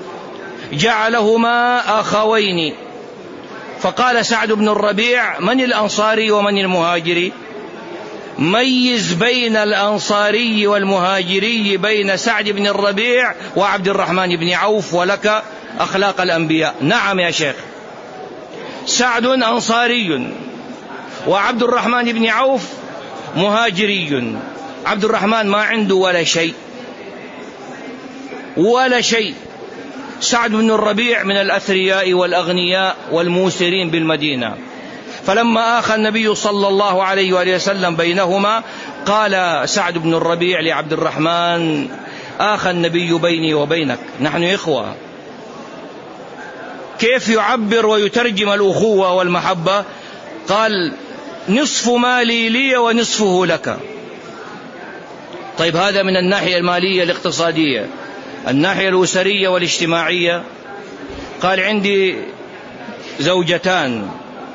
جعلهما أخوين. فقال سعد بن الربيع: من الأنصاري ومن المهاجري؟ ميز بين الأنصاري والمهاجري بين سعد بن الربيع وعبد الرحمن بن عوف، ولك أخلاق الأنبياء. نعم يا شيخ، سعد أنصاري وعبد الرحمن بن عوف مهاجري. عبد الرحمن ما عنده ولا شيء ولا شيء. سعد بن الربيع من الأثرياء والأغنياء والموسرين بالمدينة. فلما آخى النبي صلى الله عليه وآله وسلم بينهما قال سعد بن الربيع لعبد الرحمن: آخى النبي بيني وبينك، نحن إخوة. كيف يعبر ويترجم الأخوة والمحبة؟ قال: نصف مالي لي ونصفه لك. طيب، هذا من الناحية المالية الاقتصادية. الناحية الأسرية والاجتماعية، قال: عندي زوجتان.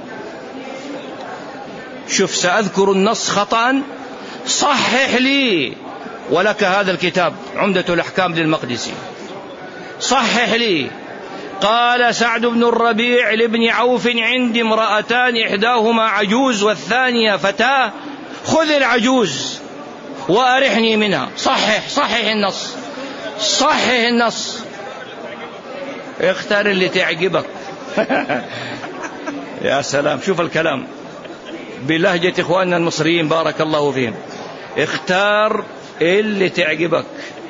شوف، سأذكر النص خطأ، صحح لي، ولك هذا الكتاب عمدة الأحكام للمقدسي، صحح لي. قال سعد بن الربيع لابن عوف: عندي امرأتان، إحداهما عجوز والثانية فتاة، خذ العجوز وأرحني منها. صحح النص، صحح النص، اختار اللي تعجبك. يا سلام، شوف الكلام بلهجة إخواننا المصريين بارك الله فيهم. اختار اللي تعجبك.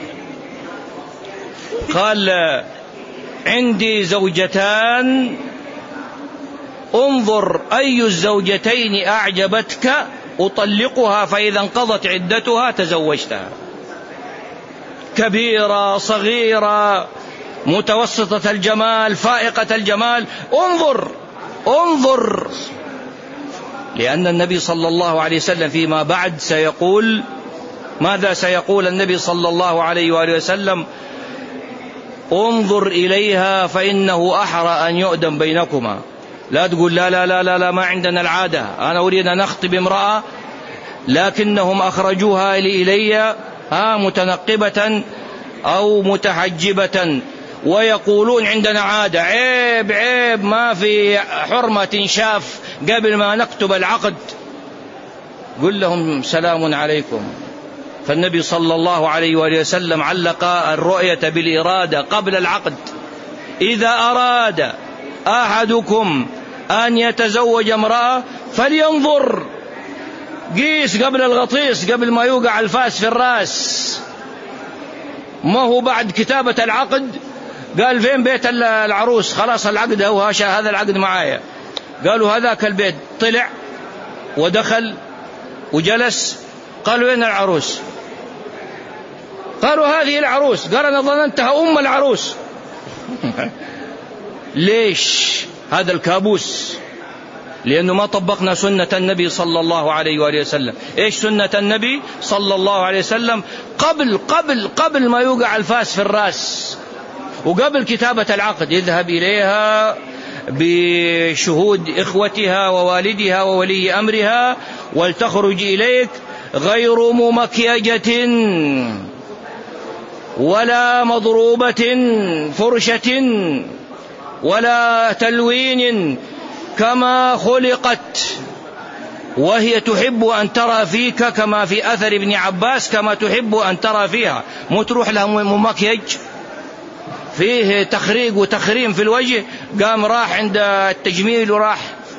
قال: عندي زوجتان، انظر أي الزوجتين أعجبتك أطلقها، فإذا انقضت عدتها تزوجتها. كبيرة، صغيرة، متوسطة الجمال، فائقة الجمال، انظر. لأن النبي صلى الله عليه وسلم فيما بعد سيقول، ماذا سيقول النبي صلى الله عليه وآله وسلم؟ انظر إليها فإنه أحرى أن يؤدم بينكما. لا تقول لا لا لا لا, لا ما عندنا العادة، أنا أريد أن أخطب امرأة لكنهم أخرجوها إلي متنقبة أو متحجبة، ويقولون عندنا عادة. عيب، ما في حرمة تنشاف قبل ما نكتب العقد. قل لهم سلام عليكم. فالنبي صلى الله عليه وآله وسلم علق الرؤية بالإرادة قبل العقد. إذا أراد أحدكم أن يتزوج امرأة فلينظر، قيس قبل الغطيس، قبل ما يوقع الفاس في الرأس. ما هو بعد كتابة العقد قال: فين بيت العروس؟ خلاص العقد هو، هذا العقد معايا. قالوا: هذاك البيت. طلع ودخل وجلس. قالوا: وين العروس؟ قالوا: هذه العروس. قال: أنا ظننتها أم العروس. ليش هذا الكابوس؟ لأنه ما طبقنا سنة النبي صلى الله عليه وآله وسلم. إيش سنة النبي صلى الله عليه وسلم؟ قبل ما يوقع الفاس في الرأس وقبل كتابة العقد: اذهب إليها بشهود إخوتها ووالدها وولي أمرها، ولتخرج إليك غير ممكيجة ولا مضروبة فرشة ولا تلوين، كما خلقت، وهي تحب أن ترى فيك كما في أثر ابن عباس كما تحب أن ترى فيها. مو تروح لها ممكيج فيه تخريج وتخريم في الوجه، قام راح عند التجميل وراح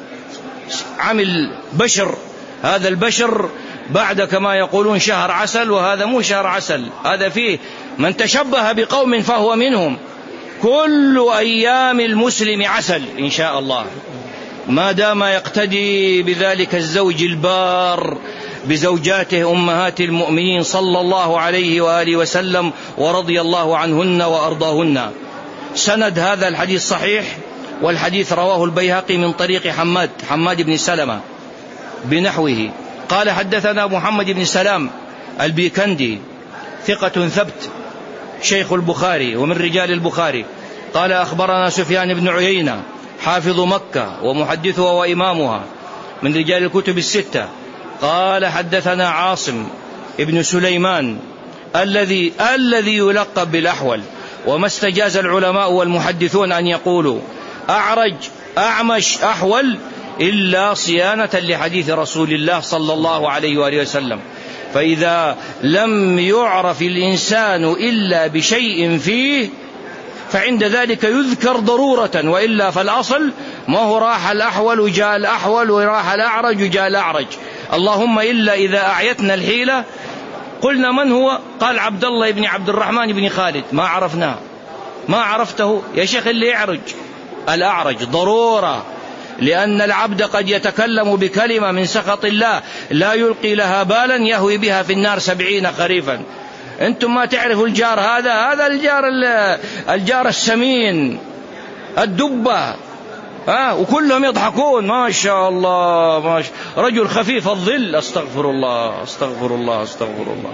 عمل بشر. هذا البشر بعد كما يقولون شهر عسل، وهذا مو شهر عسل، هذا فيه من تشبه بقوم فهو منهم. كل أيام المسلم عسل إن شاء الله، ما دام يقتدي بذلك الزوج البار بزوجاته أمهات المؤمنين صلى الله عليه وآله وسلم ورضي الله عنهن وأرضاهن. سند هذا الحديث صحيح، والحديث رواه البيهقي من طريق حماد بن سلمة بنحوه. قال حدثنا محمد بن سلام البيكندي ثقة ثبت شيخ البخاري ومن رجال البخاري. قال أخبرنا سفيان بن عيينة حافظ مكة ومحدثها وإمامها من رجال الكتب الستة. قال حدثنا عاصم ابن سليمان الذي يلقب بالأحول، وما استجاز العلماء والمحدثون أن يقولوا أعرج أعمش أحول إلا صيانة لحديث رسول الله صلى الله عليه وآله وسلم. فإذا لم يعرف الإنسان إلا بشيء فيه فعند ذلك يذكر ضرورة، وإلا فالأصل ما هو راح الأحول وجاء الأحول وراح الأعرج وجاء الأعرج. اللهم إلا إذا أعيتنا الحيلة قلنا من هو؟ قال عبد الله بن عبد الرحمن بن خالد، ما عرفناه، ما عرفته يا شيخ اللي يعرج الأعرج ضرورة، لأن العبد قد يتكلم بكلمة من سخط الله لا يلقي لها بالا يهوي بها في النار 70 خريفا. أنتم ما تعرفوا الجار هذا الجار السمين الدبة، وكلهم يضحكون ما شاء الله ما شاء رجل خفيف الظل. استغفر الله استغفر الله استغفر الله.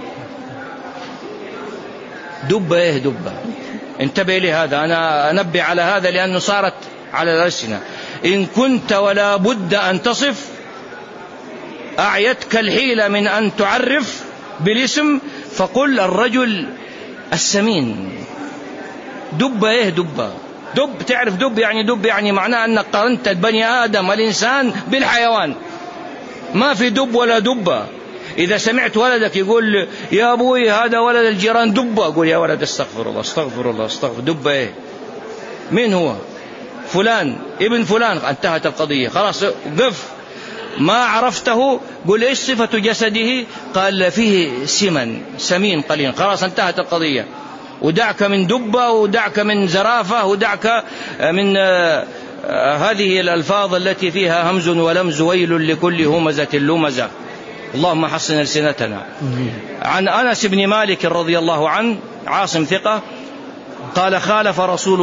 دبة دبة، انتبه لي هذا، أنا أنبه على هذا لأنه صارت على الألسنة. إن كنت ولا بد أن تصف أعيتك الحيلة من أن تعرف بالاسم فقل الرجل السمين. دبة دبة، تعرف دب يعني معناه أنك قارنت البني آدم الإنسان بالحيوان، ما في دب ولا دبة. إذا سمعت ولدك يقول يا أبوي هذا ولد الجيران دبة، قول يا ولد استغفر الله استغفر الله استغفر. دبة مين هو؟ فلان ابن فلان، انتهت القضية خلاص. قف ما عرفته قل إيش صفة جسده؟ قال فيه سمين قليل، خلاص انتهت القضية. ودعك من دبة ودعك من زرافة ودعك من هذه الألفاظ التي فيها همز ولمز، ويل لكل همزة لمزة. اللهم حسن ألسنتنا. عن أنس بن مالك رضي الله عنه، عاصم ثقة، قال حالف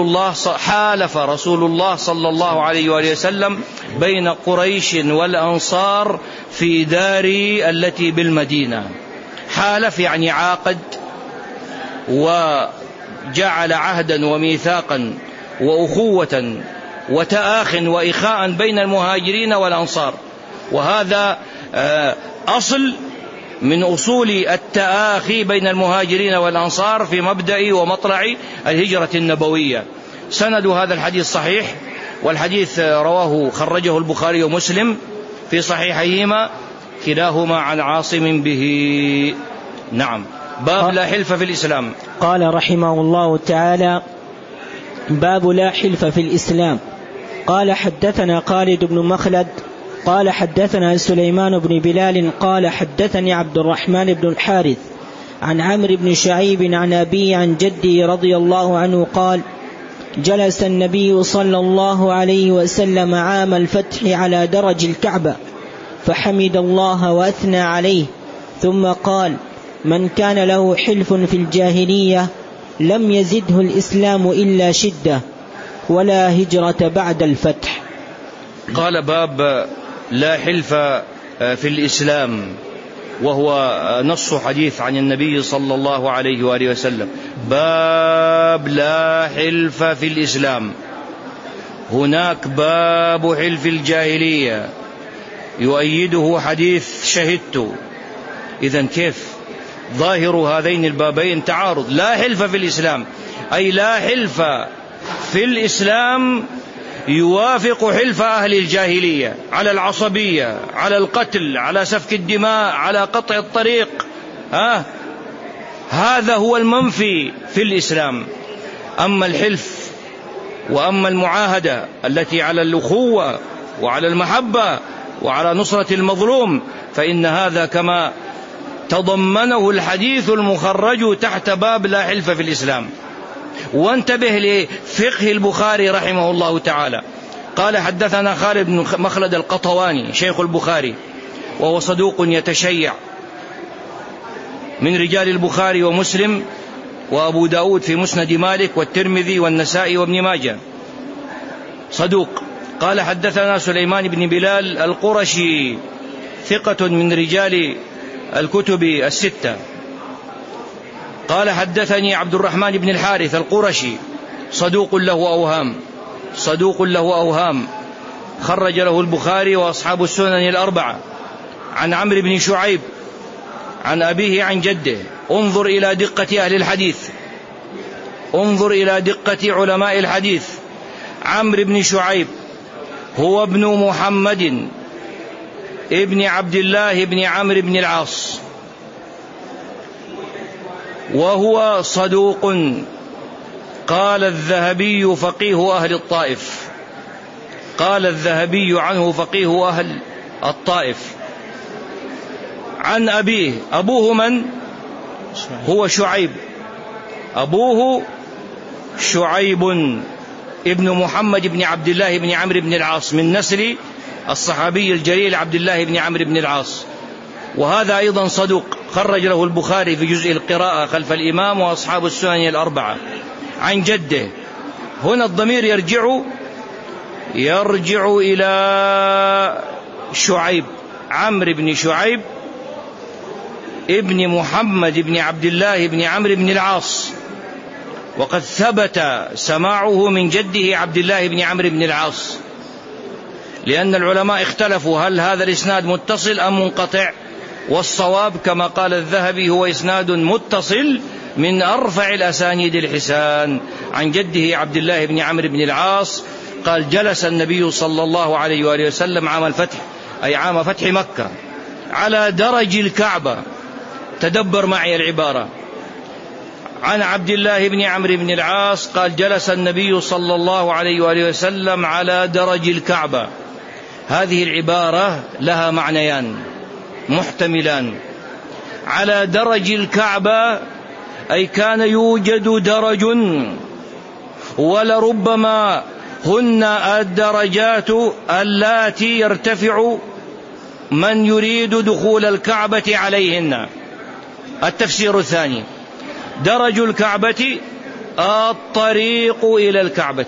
رسول الله صلى الله عليه وآله وسلم بين قريش والأنصار في داري التي بالمدينة. حالف يعني عاقد وجعل عهدا وميثاقا وأخوة وتآخ وإخاء بين المهاجرين والأنصار، وهذا أصل من أصول التآخي بين المهاجرين والأنصار في مبدأ ومطلع الهجرة النبوية. سند هذا الحديث صحيح، والحديث خرجه البخاري ومسلم في صحيحيهما كلاهما عن عاصم به. نعم. باب لا حلف في الإسلام. قال رحمه الله تعالى: باب لا حلف في الإسلام. قال حدثنا خالد بن مخلد قال حدثنا سليمان بن بلال قال حدثني عبد الرحمن بن الحارث عن عمرو بن شعيب عن أبي عن جدي رضي الله عنه قال: جلس النبي صلى الله عليه وسلم عام الفتح على درج الكعبة فحمد الله وأثنى عليه، ثم قال: من كان له حلف في الجاهلية لم يزده الإسلام إلا شدة ولا هجرة بعد الفتح. قال: باب لا حلف في الإسلام، وهو نص حديث عن النبي صلى الله عليه وآله وسلم. باب لا حلف في الإسلام. هناك باب حلف الجاهلية يؤيده حديث شهدت. إذن كيف ظاهر هذين البابين تعارض؟ لا حلف في الإسلام، أي لا حلف في الإسلام يوافق حلف أهل الجاهلية على العصبية، على القتل، على سفك الدماء، على قطع الطريق. هذا هو المنفي في الإسلام. أما الحلف وأما المعاهدة التي على الأخوة وعلى المحبة وعلى نصرة المظلوم، فإن هذا كما تضمنه الحديث المخرج تحت باب لا حلف في الإسلام. وانتبه لفقه البخاري رحمه الله تعالى. قال حدثنا خالد بن مخلد القطواني شيخ البخاري، وهو صدوق يتشيع، من رجال البخاري ومسلم وأبو داود في مسند مالك والترمذي والنسائي وابن ماجه، صدوق. قال حدثنا سليمان بن بلال القرشي ثقة من رجال الكتب الستة. قال حدثني عبد الرحمن بن الحارث القرشي صدوق له أوهام، خرج له البخاري وأصحاب السنن الأربعة. عن عمرو بن شعيب عن أبيه عن جده. انظر إلى دقة أهل الحديث، انظر إلى دقة علماء الحديث. عمرو بن شعيب هو ابن محمد ابن عبد الله بن عمرو بن العاص، وهو صدوق. قال الذهبي فقيه أهل الطائف، قال الذهبي عنه فقيه أهل الطائف. عن أبيه، أبوه من؟ هو شعيب، أبوه شعيب ابن محمد بن عبد الله بن عمرو بن العاص، من نسل الصحابي الجليل عبد الله بن عمرو بن العاص. وهذا أيضا صدوق، خرج له البخاري في جزء القراءة خلف الإمام وأصحاب السنن الأربعة. عن جده، هنا الضمير يرجع إلى شعيب، عمرو بن شعيب ابن محمد بن عبد الله بن عمرو بن العاص، وقد ثبت سماعه من جده عبد الله بن عمرو بن العاص، لأن العلماء اختلفوا هل هذا الإسناد متصل أم منقطع، والصواب كما قال الذهبي هو إسناد متصل من أرفع الأسانيد الحسان. عن جده عبد الله بن عمرو بن العاص قال جلس النبي صلى الله عليه وآله وسلم عام الفتح، أي عام فتح مكة، على درج الكعبة. تدبر معي العبارة. عن عبد الله بن عمرو بن العاص قال جلس النبي صلى الله عليه وآله وسلم على درج الكعبة. هذه العبارة لها معنيان محتملان. على درج الكعبة أي كان يوجد درج، ولربما هن الدرجات اللاتي يرتفع من يريد دخول الكعبة عليهن. التفسير الثاني: درج الكعبة الطريق إلى الكعبة.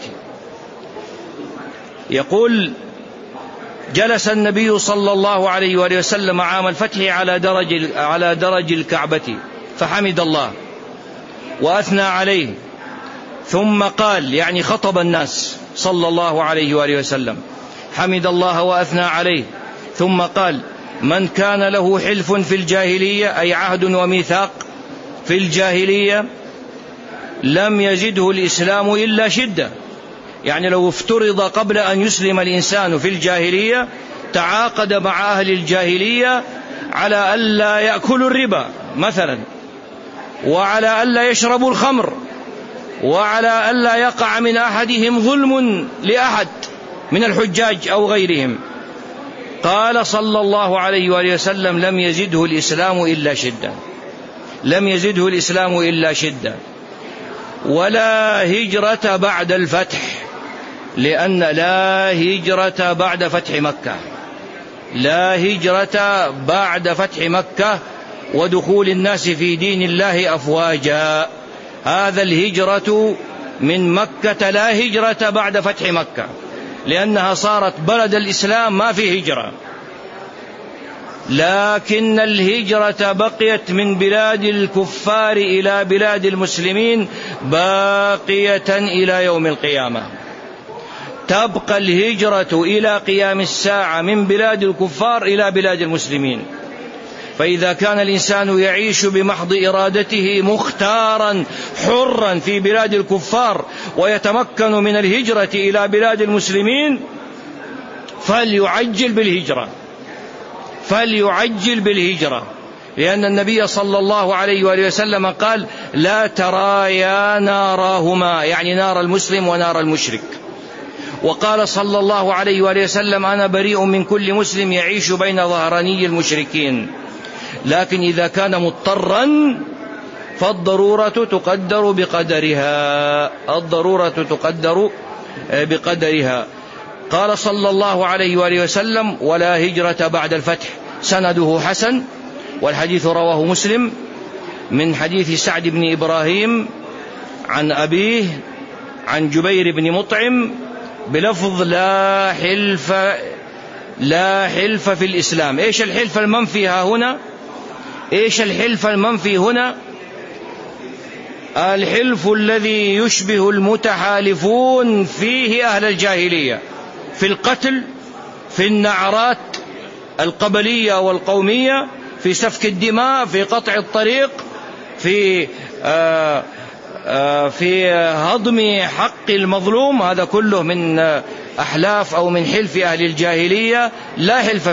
يقول جلس النبي صلى الله عليه وآله وسلم عام الفتح على درج الكعبة، فحمد الله وأثنى عليه، ثم قال، يعني خطب الناس صلى الله عليه وآله وسلم، حمد الله وأثنى عليه، ثم قال: من كان له حلف في الجاهلية، أي عهد وميثاق في الجاهلية، لم يزده الإسلام إلا شدة. يعني لو افترض قبل أن يسلم الإنسان في الجاهلية تعاقد مع أهل الجاهلية على ألا يأكلوا الربا مثلا، وعلى ألا يشربوا الخمر، وعلى ألا يقع من أحدهم ظلم لأحد من الحجاج أو غيرهم، قال صلى الله عليه وآله وسلم: لم يزده الإسلام إلا شدة، لم يزده الإسلام إلا شدة. ولا هجرة بعد الفتح، لأن لا هجرة بعد فتح مكة، لا هجرة بعد فتح مكة ودخول الناس في دين الله أفواجا. هذا الهجرة من مكة، لا هجرة بعد فتح مكة، لأنها صارت بلد الإسلام ما في هجرة، لكن الهجرة بقيت من بلاد الكفار إلى بلاد المسلمين باقية إلى يوم القيامة. تبقى الهجرة إلى قيام الساعة من بلاد الكفار إلى بلاد المسلمين. فإذا كان الإنسان يعيش بمحض إرادته مختارا حرا في بلاد الكفار ويتمكن من الهجرة إلى بلاد المسلمين فليعجل بالهجرة، لأن النبي صلى الله عليه وآله وسلم قال: لا ترايا نارهما، يعني نار المسلم ونار المشرك. وقال صلى الله عليه وآله وسلم: أنا بريء من كل مسلم يعيش بين ظهراني المشركين. لكن إذا كان مضطرا فالضرورة تقدر بقدرها. قال صلى الله عليه وآله وسلم: ولا هجرة بعد الفتح. سنده حسن، والحديث رواه مسلم من حديث سعد بن إبراهيم عن أبيه عن جبير بن مطعم بلفظ: لا حلف في الإسلام. إيش الحلف المنفي هنا؟ الحلف الذي يشبه المتحالفون فيه أهل الجاهلية، في القتل، في النعرات القبلية والقومية، في سفك الدماء، في قطع الطريق، في هضم حق المظلوم. هذا كله من أحلاف أو من حلف أهل الجاهلية. لا حلف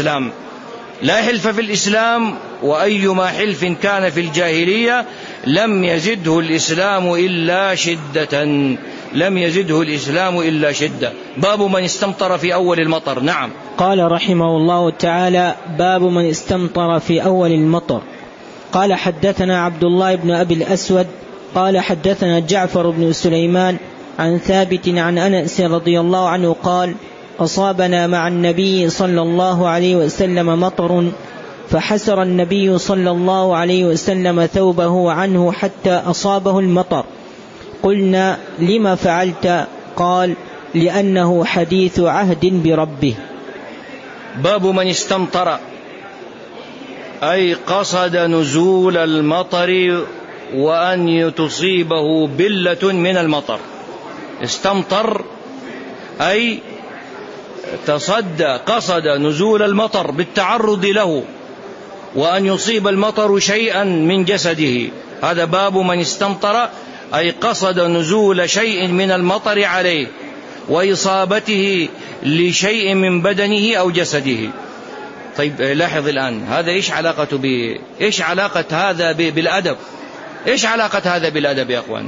في الإسلام، وأيما حلف كان في الجاهلية لم يزده الإسلام إلا شدة. باب من استمطر في أول المطر. نعم. قال رحمه الله تعالى: باب من استمطر في أول المطر. قال: حدثنا عبد الله بن أبي الأسود قال: حدثنا جعفر بن سليمان عن ثابت عن أنس رضي الله عنه قال: أصابنا مع النبي صلى الله عليه وسلم مطر، فحسر النبي صلى الله عليه وسلم ثوبه عنه حتى أصابه المطر. قلنا: لما فعلت؟ قال: لأنه حديث عهد بربه. باب من استمطر، أي قصد نزول المطر وأن تصيبه بلة من المطر. استمطر أي قصد نزول المطر بالتعرض له، وأن يصيب المطر شيئا من جسده. هذا باب من استمطر، أي قصد نزول شيء من المطر عليه وإصابته لشيء من بدنه أو جسده. طيب لاحظ الآن، هذا إيش علاقة هذا بالأدب؟ إيش علاقة هذا بالأدب يا أخوانا؟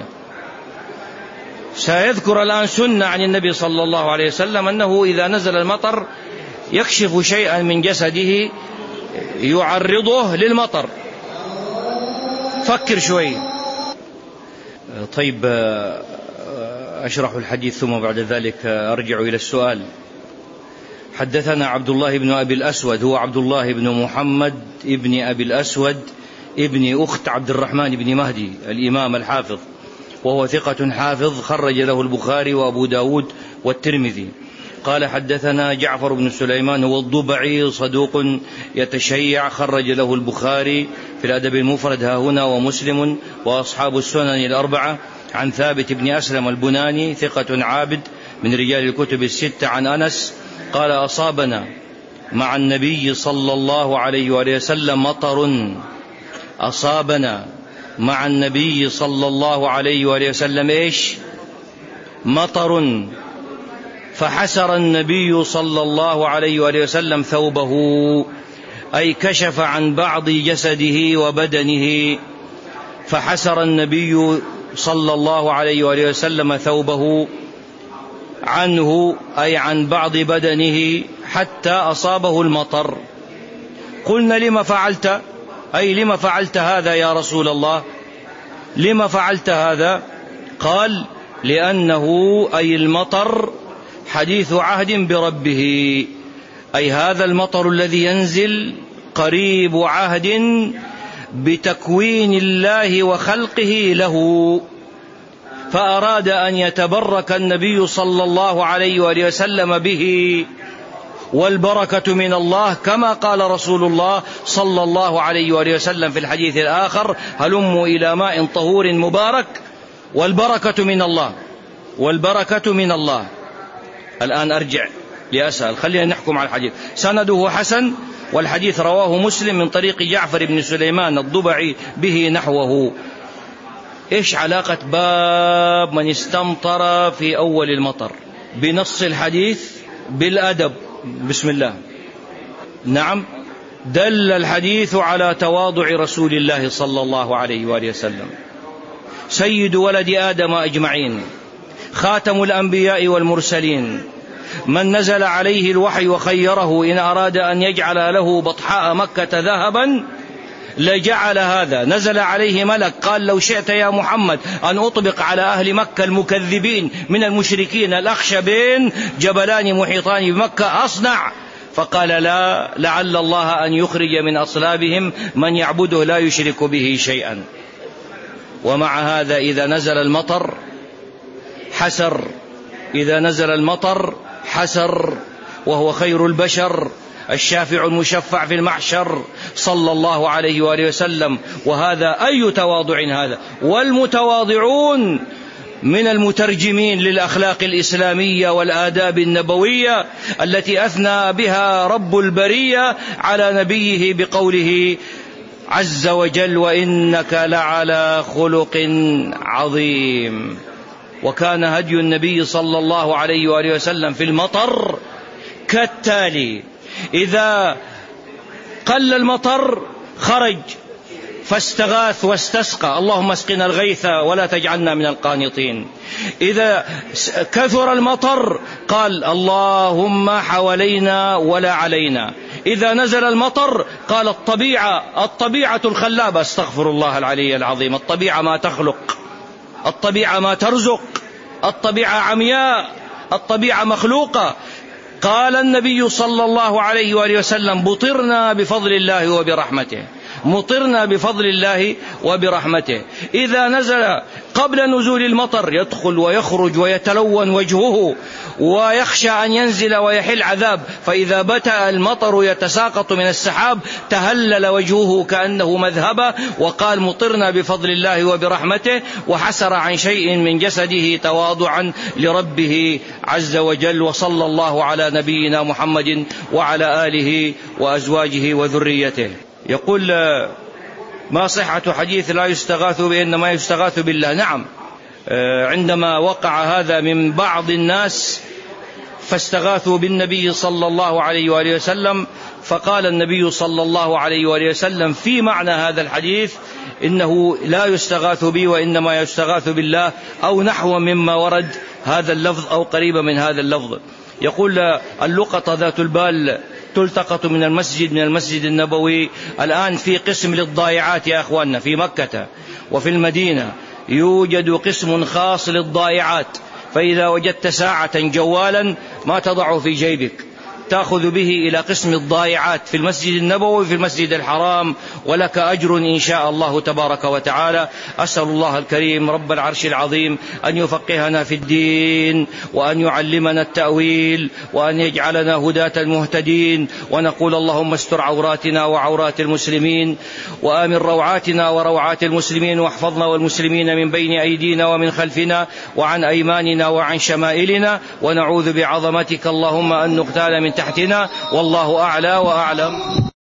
سيذكر الآن سنة عن النبي صلى الله عليه وسلم أنه إذا نزل المطر يكشف شيئا من جسده يعرضه للمطر. فكر شوي. طيب أشرح الحديث ثم بعد ذلك أرجع إلى السؤال. حدثنا عبد الله بن أبي الأسود، هو عبد الله بن محمد ابن أبي الأسود ابن أخت عبد الرحمن بن مهدي الإمام الحافظ، وهو ثقة حافظ، خرج له البخاري وأبو داود والترمذي. قال: حدثنا جعفر بن سليمان، هو الضبعي، صدوق يتشيع، خرج له البخاري في الأدب المفرد هنا ومسلم وأصحاب السنن الأربعة، عن ثابت بن أسلم البناني، ثقة عابد من رجال الكتب الستة، عن أنس قال: أصابنا مع النبي صلى الله عليه وسلم مطر. أصابنا مع النبي صلى الله عليه وسلم إيش؟ مطر، فحسر النبي صلى الله عليه وسلم ثوبه، أي كشف عن بعض جسده وبدنه. فحسر النبي صلى الله عليه وسلم ثوبه عنه، أي عن بعض بدنه، حتى أصابه المطر. قلنا: لما فعلت؟ أي لما فعلت هذا يا رسول الله؟ لما فعلت هذا؟ قال: لأنه أي المطر حديث عهد بربه، أي هذا المطر الذي ينزل قريب عهد بتكوين الله وخلقه له، فأراد أن يتبرك النبي صلى الله عليه وسلم به، والبركة من الله، كما قال رسول الله صلى الله عليه وسلم في الحديث الآخر: هلموا إلى ماء طهور مبارك، والبركة من الله. الآن أرجع لأسأل، خلينا نحكم على الحديث. سنده حسن، والحديث رواه مسلم من طريق جعفر بن سليمان الضبعي به نحوه. إيش علاقة باب من استمطر في أول المطر بنص الحديث بالأدب؟ بسم الله. نعم، دل الحديث على تواضع رسول الله صلى الله عليه وآله وسلم، سيد ولد آدم أجمعين، خاتم الأنبياء والمرسلين، من نزل عليه الوحي وخيره إن أراد أن يجعل له بطحاء مكة ذهبا لجعل هذا. نزل عليه ملك قال لو شئت يا محمد أن أطبق على أهل مكة المكذبين من المشركين الأخشبين جبلان محيطان بمكة أصنع، فقال لا، لعل الله أن يخرج من أصلابهم من يعبده لا يشرك به شيئا. ومع هذا إذا نزل المطر حسر، إذا نزل المطر حسر، وهو خير البشر الشافع المشفع في المحشر صلى الله عليه وآله وسلم. وهذا أي تواضع هذا! والمتواضعون من المترجمين للأخلاق الإسلامية والآداب النبوية التي أثنى بها رب البرية على نبيه بقوله عز وجل وإنك لعلى خلق عظيم. وكان هدي النبي صلى الله عليه وآله وسلم في المطر كالتالي: إذا قل المطر خرج فاستغاث واستسقى اللهم اسقنا الغيث ولا تجعلنا من القانطين. إذا كثر المطر قال اللهم حوالينا ولا علينا. إذا نزل المطر قال الطبيعة الخلابة، استغفر الله العلي العظيم، الطبيعة ما تخلق، الطبيعة ما ترزق، الطبيعة عمياء، الطبيعة مخلوقة. قال النبي صلى الله عليه وآله وسلم بطرنا بفضل الله وبرحمته، مطرنا بفضل الله وبرحمته. إذا نزل قبل نزول المطر يدخل ويخرج ويتلون وجهه ويخشى أن ينزل ويحل عذاب، فإذا بتأ المطر يتساقط من السحاب تهلل وجهه كأنه مذهبة، وقال مطرنا بفضل الله وبرحمته، وحسر عن شيء من جسده تواضعا لربه عز وجل. وصلى الله على نبينا محمد وعلى آله وأزواجه وذريته. يقول ما صحة حديث لا يستغاث بإنما يستغاث بالله؟ نعم، عندما وقع هذا من بعض الناس فاستغاثوا بالنبي صلى الله عليه وآله وسلم، فقال النبي صلى الله عليه وآله وسلم في معنى هذا الحديث إنه لا يستغاث بي وإنما يستغاث بالله، أو نحو مما ورد هذا اللفظ أو قريبا من هذا اللفظ. يقول اللقطة ذات البال تلتقط من المسجد النبوي. الآن في قسم للضائعات يا أخواننا في مكة وفي المدينة، يوجد قسم خاص للضائعات، فإذا وجدت ساعة جوالا ما تضعه في جيبك، تأخذ به إلى قسم الضائعات في المسجد النبوي في المسجد الحرام، ولك أجر إن شاء الله تبارك وتعالى. أسأل الله الكريم رب العرش العظيم أن يفقهنا في الدين، وأن يعلمنا التأويل، وأن يجعلنا هداة المهتدين. ونقول اللهم استر عوراتنا وعورات المسلمين، وآمن روعاتنا وروعات المسلمين، واحفظنا والمسلمين من بين أيدينا ومن خلفنا وعن أيماننا وعن شمائلنا، ونعوذ بعظمتك اللهم أن نغتال من تحتنا، والله أعلى وأعلم.